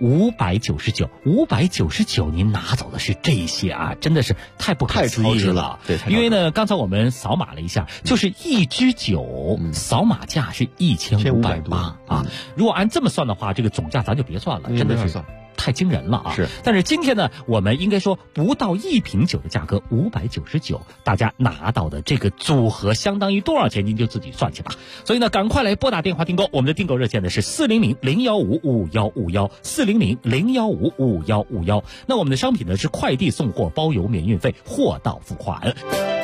？599，您拿走的是这些啊，真的是太不可思议了。 对， 因为呢刚才我们扫码了一下，就是一支酒扫码价是1580啊。如果按这么算的话，这个总价咱就别算了，真的是太惊人了啊！ 是， 但是今天呢，我们应该说不到1瓶酒的价格599，大家拿到的这个组合相当于多少钱，您就自己算去吧。所以呢，赶快来拨打电话订购，我们的订购热线呢是400-015-5151，400-015-5151。那我们的商品呢是快递送货，包邮免运费，货到付款。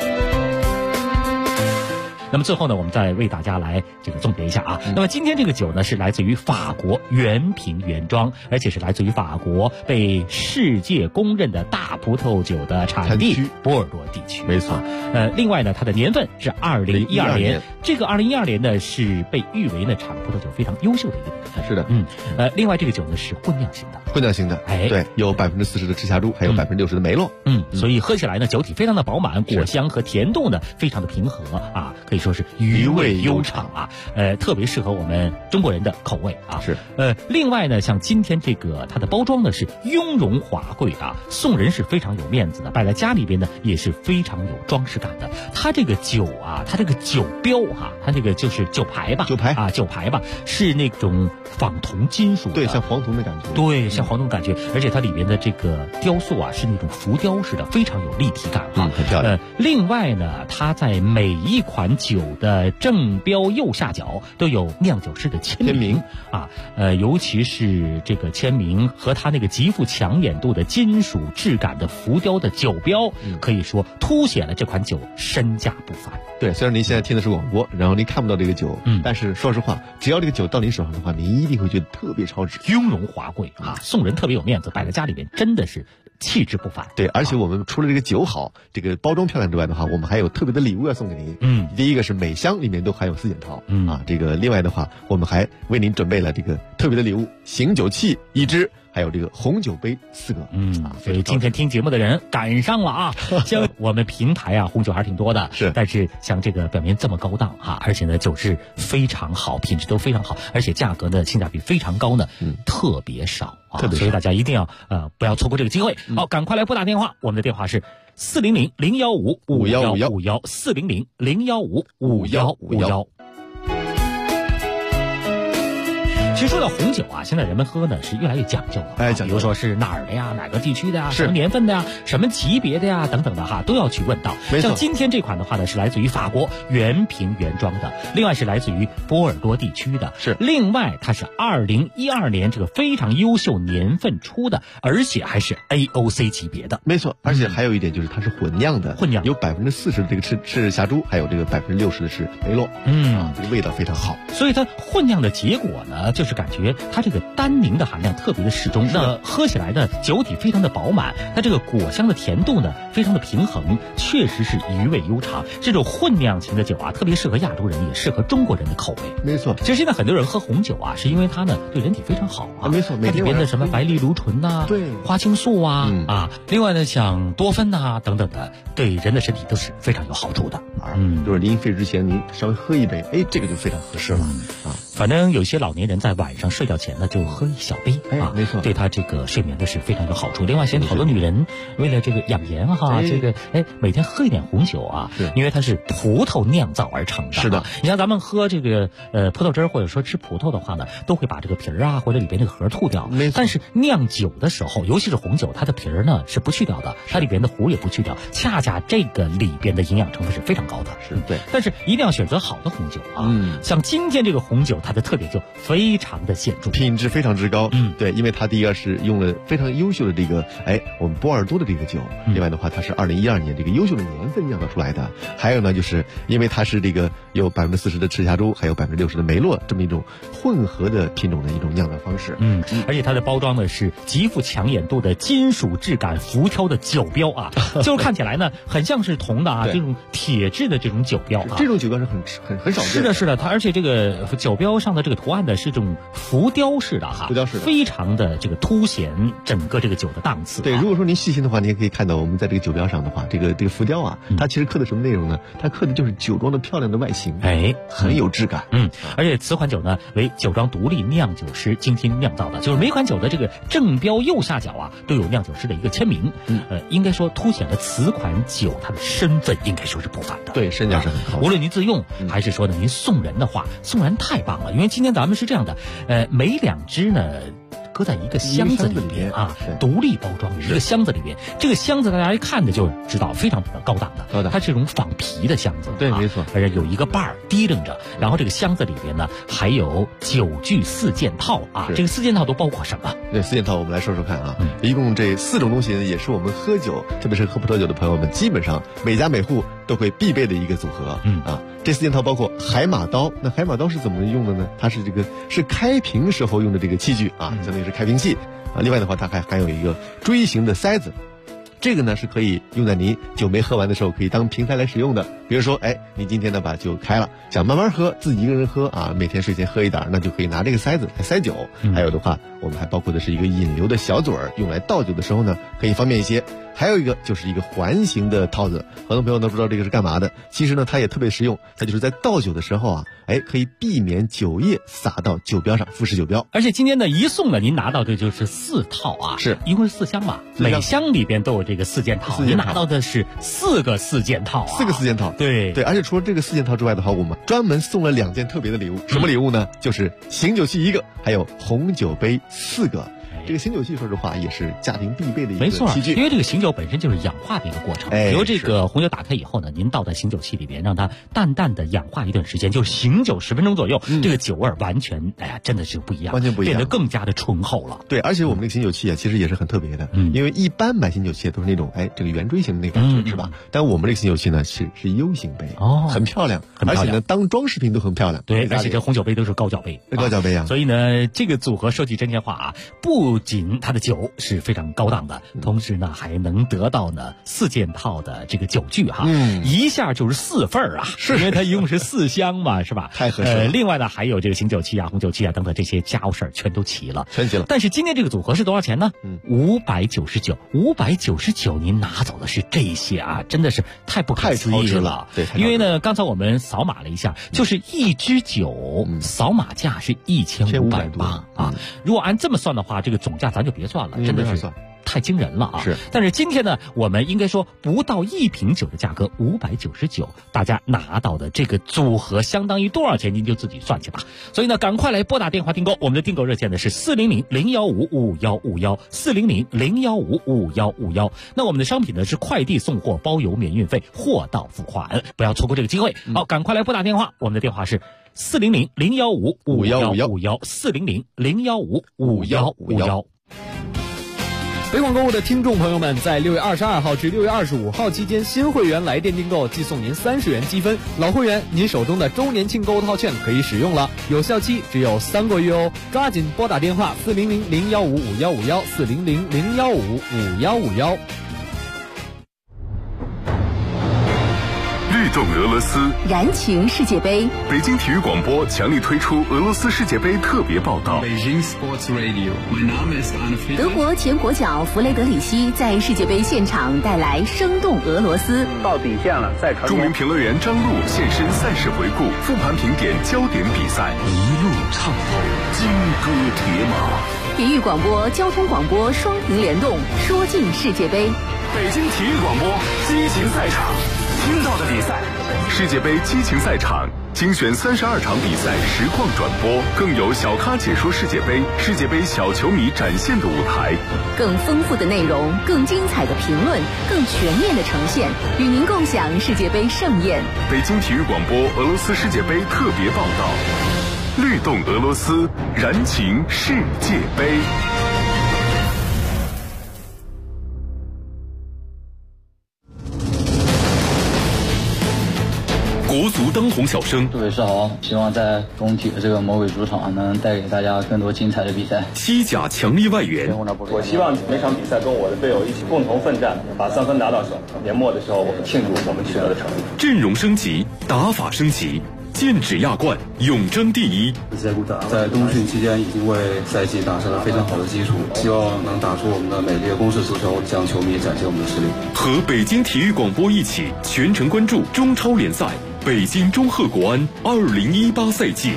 那么最后呢，我们再为大家来这个总结一下啊。那么今天这个酒呢是来自于法国原瓶原装，而且是来自于法国被世界公认的大葡萄酒的产地波尔多地区。 没错。 另外呢，它的年份是2012年。这个2012年呢是被誉为呢产葡萄酒非常优秀的一个年份。 是的。 另外这个酒呢是混酿型的。 混酿型的，对，有40%的赤霞珠，还有60%的梅洛。 所以喝起来呢酒体非常的饱满，果香和甜度呢非常的平和啊，可以说是余味悠长啊，特别适合我们中国人的口味啊。 是， 另外呢，像今天这个它的包装呢是雍容华贵啊，送人是非常有面子的，摆在家里边呢也是非常有装饰感的。它这个酒啊，它这个酒标哈，它这个就是酒牌吧，酒牌吧，是那种仿铜金属的， 对，像黄铜的感觉， 对，像黄铜感觉，而且它里边的这个雕塑啊是那种浮雕式的，非常有立体感啊， 很漂亮。 另外呢，它在每一款酒的正标右下角都有酿酒师的签名啊，尤其是这个签名和它那个极富抢眼度的金属质感的浮雕的酒标，可以说凸显了这款酒身价不凡。 对，虽然您现在听的是广播，然后您看不到这个酒，但是说实话，只要这个酒到您手上的话，您一定会觉得特别超值， 雍容华贵啊，送人特别有面子，摆在家里边真的是气质不凡。 对，而且我们除了这个酒好，这个包装漂亮之外的话，我们还有特别的礼物要送给您。第一个是每箱里面都含有4件套，这个另外的话，我们还为您准备了这个特别的礼物，醒酒器1支。还有这个红酒杯4个， 所以今天听节目的人赶上了啊！像我们平台啊，红酒还是挺多的， 是， 但是像这个表面这么高档哈，而且呢酒质非常好，品质都非常好，而且价格呢性价比非常高呢，特别少啊，所以大家一定要不要错过这个机会。好，赶快来拨打电话，我们的电话是400-015-5151，400-015-5151。其实说到红酒啊，现在人们喝呢是越来越讲究了，比如说是哪儿的呀，哪个地区的呀，什么年份的呀，什么级别的呀，等等的哈，都要去问到。像今天这款的话呢，是来自于法国原瓶原装的，另外是来自于波尔多地区的， 是。 另外它是2012年这个非常优秀年份出的，而且还是 AOC 级别的。 没错，而且还有一点就是它是混酿的，有40%的这个是霞珠，还有这个60%的是梅洛，这个味道非常好。 所以它混酿的结果呢，就是感觉它这个单宁的含量特别的适中，那喝起来呢酒体非常的饱满，它这个果香的甜度呢非常的平衡，确实是余味悠长。这种混酿型的酒啊，特别适合亚洲人，也适合中国人的口味。 没错， 其实现在很多人喝红酒啊，是因为它呢对人体非常好啊。 没错， 它里边的什么白藜芦醇呐， 对， 花青素啊，另外呢像多酚呐等等的，对人的身体都是非常有好处的。 就是临睡之前您稍微喝一杯，这个就非常合适了反正有些老年人在晚上睡觉前呢，就喝一小杯没错， 对他这个睡眠的是非常有好处。另外，现在好多女人为了这个养颜这个每天喝一点红酒啊，因为它是葡萄酿造而成的。 是的， 你像咱们喝这个葡萄汁或者说吃葡萄的话呢，都会把这个皮儿或者里边这个核吐掉。但是酿酒的时候，尤其是红酒，它的皮儿呢是不去掉的，它里边的核也不去掉，恰恰这个里边的营养成分是非常高的。 是对， 但是一定要选择好的红酒啊。像今天这个红酒，它的特点就非常的显著， 品质非常之高。对，因为它第一个是用了非常优秀的这个我们波尔多的这个酒，另外的话它是2012年这个优秀的年份酿造出来的。还有呢，就是因为它是这个有40%的赤霞珠，还有60%的梅洛这么一种混合的品种的一种酿造方式。 而且它的包装呢是极富抢眼度的金属质感浮雕的酒标啊，就是看起来呢很像是铜的这种铁质的这种酒标这种酒标是很少见的。 是的，它而且这个酒标上的这个图案呢是这种浮雕式的浮雕式的， 非常的这个凸显整个这个酒的档次。 对，如果说您细心的话，您也可以看到我们在这个酒标上的话，这个浮雕它其实刻的什么内容呢？它刻的就是酒庄的漂亮的外形，很有质感。 而且此款酒呢为酒庄独立酿酒师精心酿造的，就是每款酒的这个正标右下角都有酿酒师的一个签名。应该说凸显了此款酒它的身份，应该说是不凡的。 对，身价是很高。 无论您自用还是说呢您送人的话，送人太棒了。因为今天咱们是这样的，每2支呢搁在一个箱子里边独立包装一个箱子里边。这个箱子大家一看的就知道非常高档的，它是这种仿皮的箱子。 对，没错。 而且有一个把儿提楞着，然后这个箱子里边呢还有酒具4件套这个4件套都包括什么？ 这4件套我们来说说看一共这4种东西呢，也是我们喝酒，特别是喝葡萄酒的朋友们，基本上每家每户都会必备的一个组合。这4件套包括海马刀。那海马刀是怎么用的呢？它是是开瓶时候用的这个器具相当于是开瓶器另外的话，它还含有一个锥形的塞子。这个呢是可以用在您酒没喝完的时候，可以当瓶塞来使用的。比比如说，你今天呢把酒开了，想慢慢喝，自己一个人喝啊，每天睡前喝一点，那就可以拿这个塞子来塞酒。还有的话，我们还包括的是一个引流的小嘴儿，用来倒酒的时候呢，可以方便一些。还有一个就是一个环形的套子，很多朋友都不知道这个是干嘛的，其实呢它也特别实用，它就是在倒酒的时候啊，可以避免酒液洒到酒标上，腐蚀酒标。 而且今天呢一送呢，您拿到的就是4套啊， 是一共是4箱嘛，每箱里边都有这个4件套，您拿到的是4个4件套啊，4 个4件套， 对， 而且除了这个4件套之外的话，我们专门送了2件特别的礼物，什么礼物呢？就是醒酒器1个，还有红酒杯4个。这个醒酒器说实话也是家庭必备的一个器具， 因为这个醒酒本身就是氧化的一个过程。比如这个红酒打开以后呢，您倒在醒酒器里边，让它淡淡的氧化一段时间，就是醒酒10分钟左右，这个酒味完全真的是不一样， 完全不一样， 变得更加的醇厚了。 对，而且我们这个醒酒器啊，其实也是很特别的，因为一般买醒酒器都是那种这个圆锥形的那个感觉，是吧？但我们这个醒酒器呢是 U 型杯，很漂亮，而且呢当装饰品都很漂亮。 对，而且这红酒杯都是高脚杯， 高脚杯啊。 所以呢，这个组合设计真心话啊，不仅它的酒是非常高档的，同时呢还能得到呢4件套的这个酒具哈，一下就是4份啊，是因为它一共是4箱嘛，是吧？ 太合适了。 另外呢还有这个醒酒器啊、红酒器啊等等这些家务事儿全都齐了， 全齐了。 但是今天这个组合是多少钱呢？599，您拿走的是这些啊，真的是太不可思议了。 对， 因为呢刚才我们扫码了一下，就是一支酒扫码价是1580啊。如果按这么算的话，这个总价咱就别算了，真的是太惊人了啊！ 是， 但是今天呢，我们应该说不到1瓶酒的价格599，大家拿到的这个组合相当于多少钱，您就自己算去吧。所以呢，赶快来拨打电话订购，我们的订购热线呢是400-015-5151，400-015-5151。那我们的商品呢是快递送货，包邮免运费，货到付款，不要错过这个机会。好，赶快来拨打电话，我们的电话是400-015-5151，400-015-5151。 北广购物的听众朋友们，在6月22号至6月25号期间，新会员来电订购即送您30元积分，老会员您手中的周年庆购物套券可以使用了，有效期只有3个月哦，抓紧拨打电话400-015-5151，400-015-5151。 律动俄罗斯， 燃情世界杯。 北京体育广播强力推出俄罗斯世界杯特别报道。 德国前国脚弗雷德里希在世界杯现场带来生动俄罗斯。 到底线了，再传。 著名评论员张璐现身赛事回顾，复盘评点焦点比赛，一路畅跑，金戈铁马。 体育广播、交通广播双屏联动，说尽世界杯。 北京体育广播激情赛场。听到的比赛，世界杯激情赛场精选32场比赛实况转播，更有小咖解说世界杯，世界杯小球迷展现的舞台， 更丰富的内容，更精彩的评论，更全面的呈现，与您共享世界杯盛宴。 北京体育广播俄罗斯世界杯特别报道，律动俄罗斯，燃情世界杯。国足当红小生， 各位是好，希望在中体的这个魔鬼主场能带给大家更多精彩的比赛。 西甲强力外援， 我希望每场比赛跟我的队友一起共同奋战，把3分拿到手。年末的时候，我们庆祝我们取得的成绩。 阵容升级，打法升级，剑指亚冠，永争第一。 在冬训期间已经为赛季打下了非常好的基础，希望能打出我们的美丽的攻势足球，向球迷展现我们的实力。 和北京体育广播一起全程关注中超联赛。北京中赫国安2018赛季。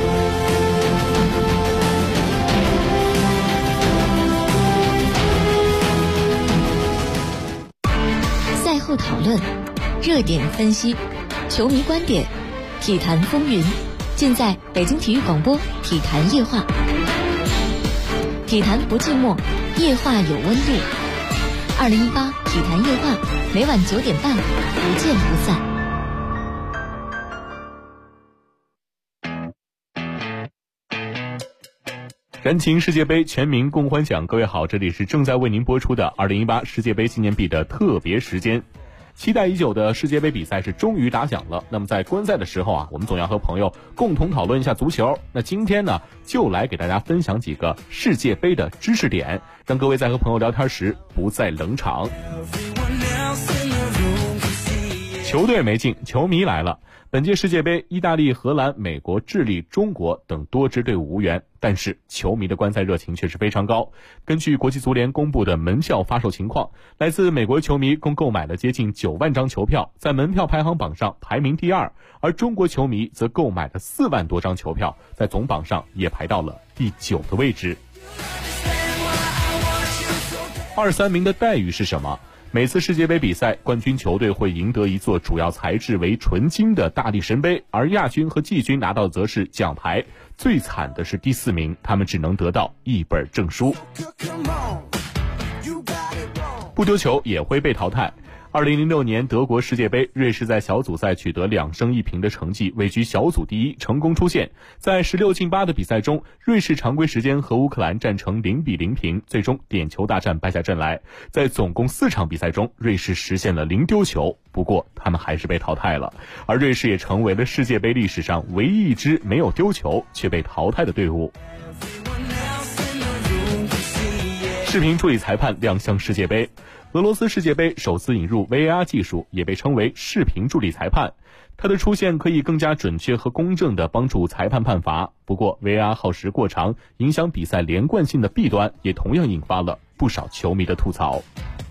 赛后讨论，热点分析，球迷观点，体坛风云，尽在北京体育广播体坛夜话。体坛不寂寞，夜话有温度。2018体坛夜话，每晚9点半，不见不散。 燃情世界杯，全民共欢享。各位好，这里是正在为您播出的2018世界杯纪念币的特别时间。期待已久的世界杯比赛是终于打响了。那么在观赛的时候啊，我们总要和朋友共同讨论一下足球。那今天呢，就来给大家分享几个世界杯的知识点，让各位在和朋友聊天时不再冷场。 球队没进，球迷来了。本届世界杯，意大利、荷兰、美国、智利、中国等多支队伍无缘，但是球迷的观赛热情却是非常高。根据国际足联公布的门票发售情况，来自美国球迷共购买了接近9万张球票，在门票排行榜上排名第2，而中国球迷则购买了4万多张球票，在总榜上也排到了第9的位置。23名的待遇是什么？每次世界杯比赛，冠军球队会赢得一座主要材质为纯金的大力神杯，而亚军和季军拿到则是奖牌。最惨的是第4名，他们只能得到一本证书。不丢球也会被淘汰。2006年德国世界杯，瑞士在小组赛取得2胜1平的成绩，位居小组第1，成功出线。在16进8的比赛中，瑞士常规时间和乌克兰战成0-0平，最终点球大战败下阵来。在总共4场比赛中，瑞士实现了0丢球，不过他们还是被淘汰了。而瑞士也成为了世界杯历史上唯一一支没有丢球却被淘汰的队伍。视频助理裁判亮相世界杯。俄罗斯世界杯首次引入 VAR 技术，也被称为视频助理裁判。它的出现可以更加准确和公正地帮助裁判判罚。不过 VAR 耗时过长，影响比赛连贯性的弊端也同样引发了不少球迷的吐槽。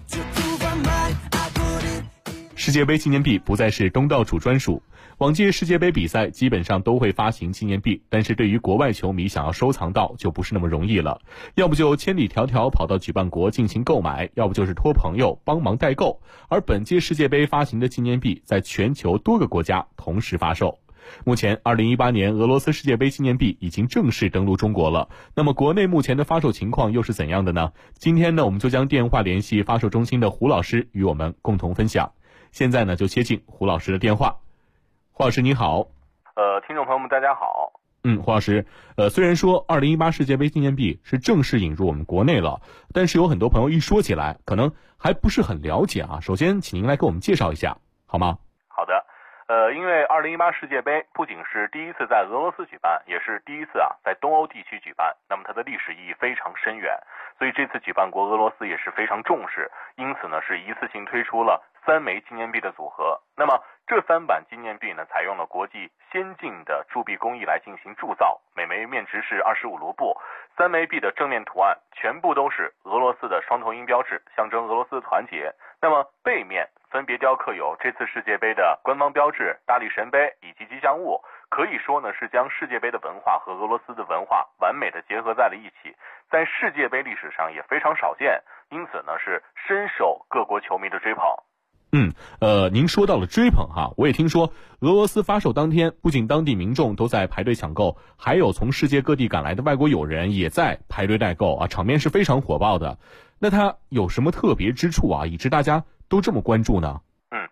世界杯纪念币不再是东道主专属。往届世界杯比赛基本上都会发行纪念币，但是对于国外球迷想要收藏到就不是那么容易了，要不就千里迢迢跑到举办国进行购买，要不就是托朋友帮忙代购。而本届世界杯发行的纪念币在全球多个国家同时发售。目前2018年俄罗斯世界杯纪念币已经正式登陆中国了，那么国内目前的发售情况又是怎样的呢？今天呢，我们就将电话联系发售中心的胡老师与我们共同分享。现在呢，就接进胡老师的电话。胡老师您好。 听众朋友们大家好。 胡老师，虽然说2018世界杯纪念币是正式引入我们国内了，但是有很多朋友一说起来可能还不是很了解啊。首先请您来给我们介绍一下好吗？ 好的。因为2018世界杯不仅是第一次在俄罗斯举办，也是第一次在东欧地区举办，那么它的历史意义非常深远，所以这次举办国俄罗斯也是非常重视，因此呢是一次性推出了3枚纪念币的组合。那么这3版纪念币呢，采用了国际先进的铸币工艺来进行铸造，每枚面值是25卢布，3枚币的正面图案全部都是俄罗斯的双头鹰标志，象征俄罗斯的团结。那么背面分别雕刻有这次世界杯的官方标志、大力神杯以及吉祥物，可以说呢是将世界杯的文化和俄罗斯的文化完美的结合在了一起，在世界杯历史上也非常少见，因此呢是深受各国球迷的追捧。 您说到了追捧哈，我也听说俄罗斯发售当天，不仅当地民众都在排队抢购，还有从世界各地赶来的外国友人也在排队代购啊，场面是非常火爆的。那它有什么特别之处啊，以致大家都这么关注呢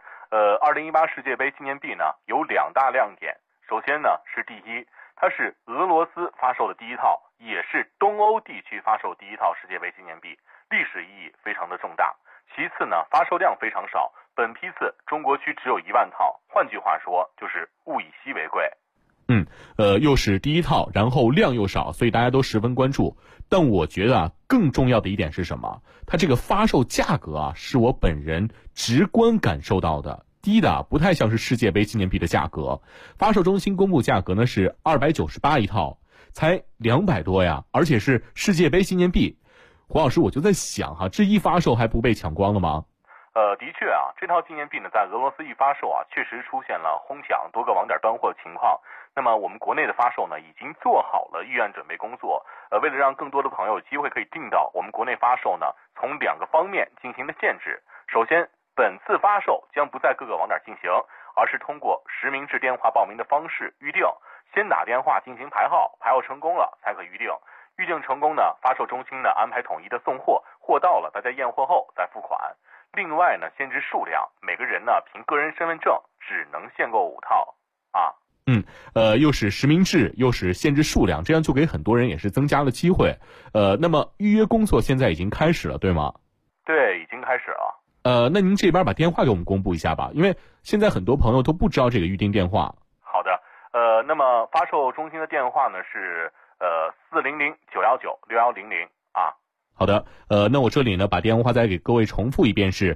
？2018世界杯纪念币呢有2大亮点。首先呢是第一，它是俄罗斯发售的第一套，也是东欧地区发售第一套世界杯纪念币，历史意义非常的重大。其次呢，发售量非常少，本批次中国区只有1万套，换句话说就是物以稀为贵。 又是第一套，然后量又少，所以大家都十分关注。但我觉得更重要的一点是什么？它这个发售价格是我本人直观感受到的，低的不太像是世界杯纪念币的价格。发售中心公布价格呢是298一套，才200多呀，而且是世界杯纪念币。胡老师，我就在想这一发售还不被抢光了吗？ 的确这套纪念币呢，在俄罗斯一发售确实出现了哄抢、多个网点断货的情况。那么我们国内的发售呢，已经做好了预案准备工作。为了让更多的朋友有机会可以订到，我们国内发售呢，从2个方面进行了限制。首先，本次发售将不在各个网点进行，而是通过实名制电话报名的方式预定，先打电话进行排号，排号成功了才可预定。预定成功呢，发售中心呢安排统一的送货，货到了大家验货后再付款。另外呢，限制数量，每个人呢凭个人身份证只能限购5套又是实名制，又是限制数量，这样就给很多人也是增加了机会。那么预约工作现在已经开始了，对吗？ 对，已经开始了。 那您这边把电话给我们公布一下吧，因为现在很多朋友都不知道这个预订电话。 好的，那么发售中心的电话呢是400-919-6100 好的，那我这里呢把电话再给各位重复一遍是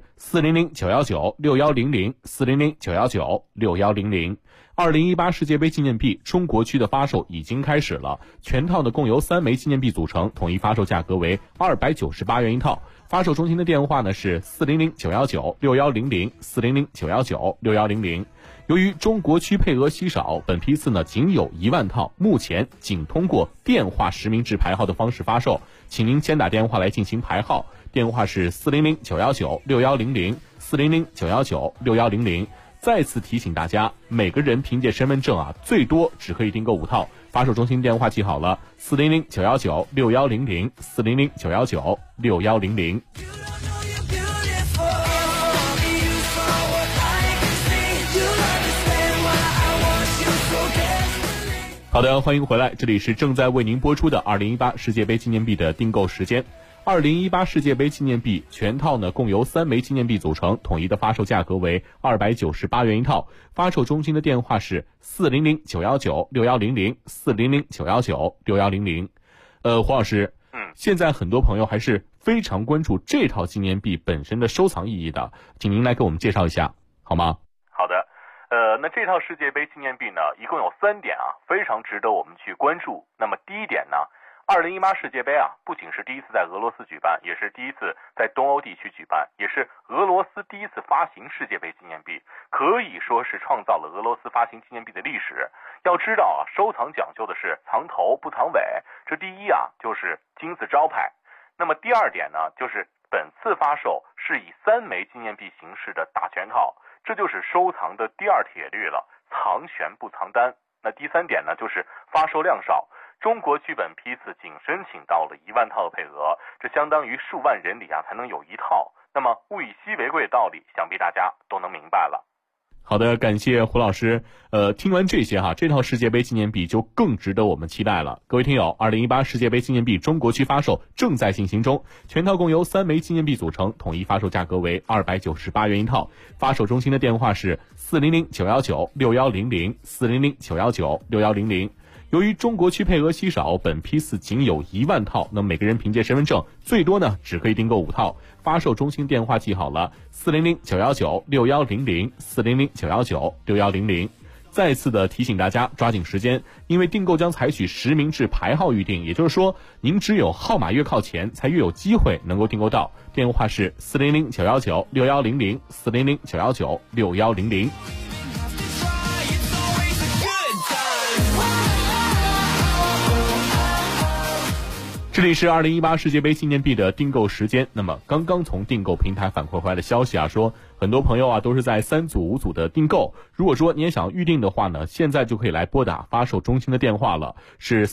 400-919-6100，400-919-6100。2018世界杯纪念币中国区的发售已经开始了，全套呢共由3枚纪念币组成，统一发售价格为298元一套。发售中心的电话呢是400-919-6100，400-919-6100。由于中国区配额稀少，本批次呢仅有1万套，目前仅通过电话实名制排号的方式发售，请您先打电话来进行排号，电话是400-919-6100，400-919-6100。再次提醒大家，每个人凭借身份证最多只可以订购5套。发售中心电话记好了，400-919-6100，400-919-6100。好的，欢迎回来，这里是正在为您播出的2018世界杯纪念币的订购时间。2018世界杯纪念币全套呢共由3枚纪念币组成，统一的发售价格为298元一套。发售中心的电话是400-919-6100，400-919-6100。黄老师，现在很多朋友还是非常关注这套纪念币本身的收藏意义的，请您来给我们介绍一下好吗？ 好的，那这套世界杯纪念币呢一共有3点非常值得我们去关注。那么第一点呢，2018世界杯不仅是第一次在俄罗斯举办，也是第一次在东欧地区举办，也是俄罗斯第一次发行世界杯纪念币，可以说是创造了俄罗斯发行纪念币的历史。要知道收藏讲究的是藏头不藏尾，这第一就是金字招牌。那么第二点呢，就是本次发售是以3枚纪念币形式的大全套，这就是收藏的第2铁律了，藏悬不藏单。那第3点呢，就是发售量少。中国区本批次仅申请到了1万套的配额，这相当于数万人里才能有1套。那么物以稀为贵的道理，想必大家都能明白了。 好的，感谢胡老师。听完这些这套世界杯纪念币就更值得我们期待了。各位听友，2018世界杯纪念币中国区发售正在进行中，全套共由3枚纪念币组成，统一发售价格为298元一套。发售中心的电话是400-919-6100，400-919-6100。由于中国区配额稀少，本批次仅有1万套，那每个人凭借身份证最多呢只可以订购5套。发售中心电话记好了，400-919-6100，400-919-6100。再次的提醒大家抓紧时间，因为订购将采取实名制排号预订，也就是说您只有号码越靠前才越有机会能够订购到。电话是400-919-6100，400-919-6100。这里是2018世界杯纪念币的订购时间。那么刚刚从订购平台反馈回来的消息说很多朋友都是在3组5组的订购。如果说你也想预定的话呢，现在就可以来拨打发售中心的电话了，是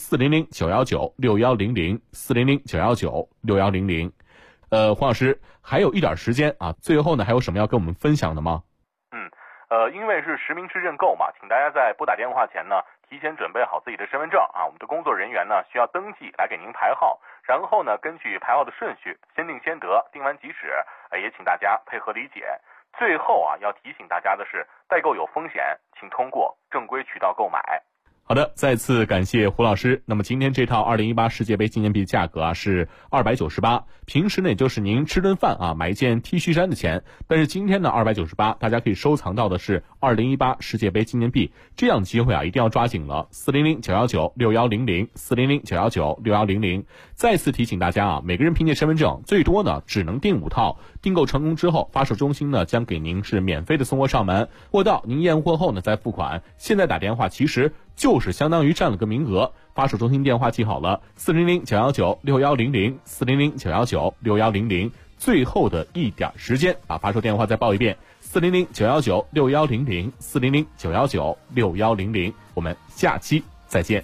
400-919-6100，400-919-6100。黄老师还有一点时间最后呢还有什么要跟我们分享的吗？ 因为是实名制认购嘛，请大家在拨打电话前呢提前准备好自己的身份证我们的工作人员呢需要登记来给您排号，然后呢根据排号的顺序先定先得，定完即止，也请大家配合理解。最后要提醒大家的是，代购有风险，请通过正规渠道购买。 好的，再次感谢胡老师。那么今天这套2018世界杯纪念币价格是298，平时呢也就是您吃顿饭买一件 T 恤衫的钱，但是今天呢298，大家可以收藏到的是2018世界杯纪念币，这样的机会一定要抓紧了。400-919-6100，400-919-6100。再次提醒大家每个人凭借身份证最多呢只能订5套，订购成功之后，发售中心呢将给您是免费的送货上门，货到您验货后呢再付款。现在打电话其实就是相当于占了个名额。发售中心电话记好了，400-919-6100，400-919-6100。最后的一点时间，把发售电话再报一遍，400-919-6100，400-919-6100。我们下期再见。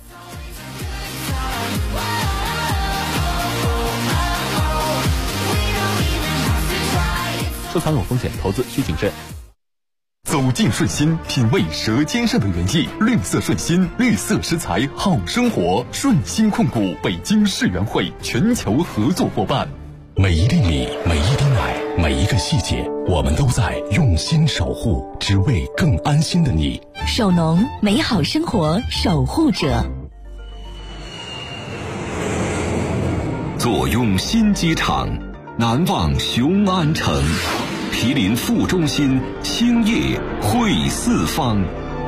收藏有风险，投资需谨慎。 走进顺心，品味舌尖上的原意。绿色顺心，绿色食材好生活。顺心控股北京世园会全球合作伙伴。 每一粒米，每一滴奶，每一个细节，我们都在用心守护，只为更安心的你。 守农，美好生活守护者。 坐拥新机场，难忘雄安城。毗邻副中心，兴业汇四方。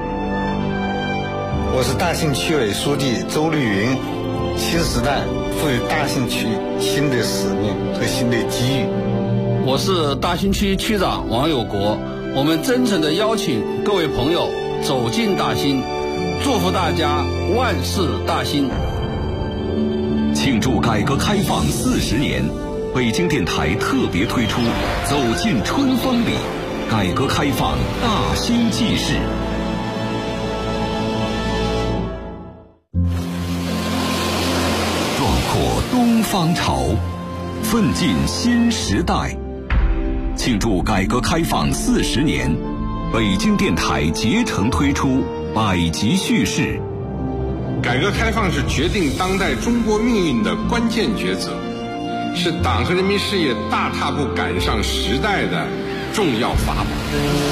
我是大兴区委书记周绿云。新时代赋予大兴区新的使命和新的机遇。 我是大兴区区长王有国。我们真诚地邀请各位朋友走进大兴，祝福大家万事大兴。 庆祝改革开放40年，北京电台特别推出《走进春风里》，改革开放大兴纪事。壮阔东方潮，奋进新时代。庆祝改革开放40年，北京电台竭诚推出百集叙事。 改革开放是决定当代中国命运的关键抉择，是党和人民事业大踏步赶上时代的重要法宝。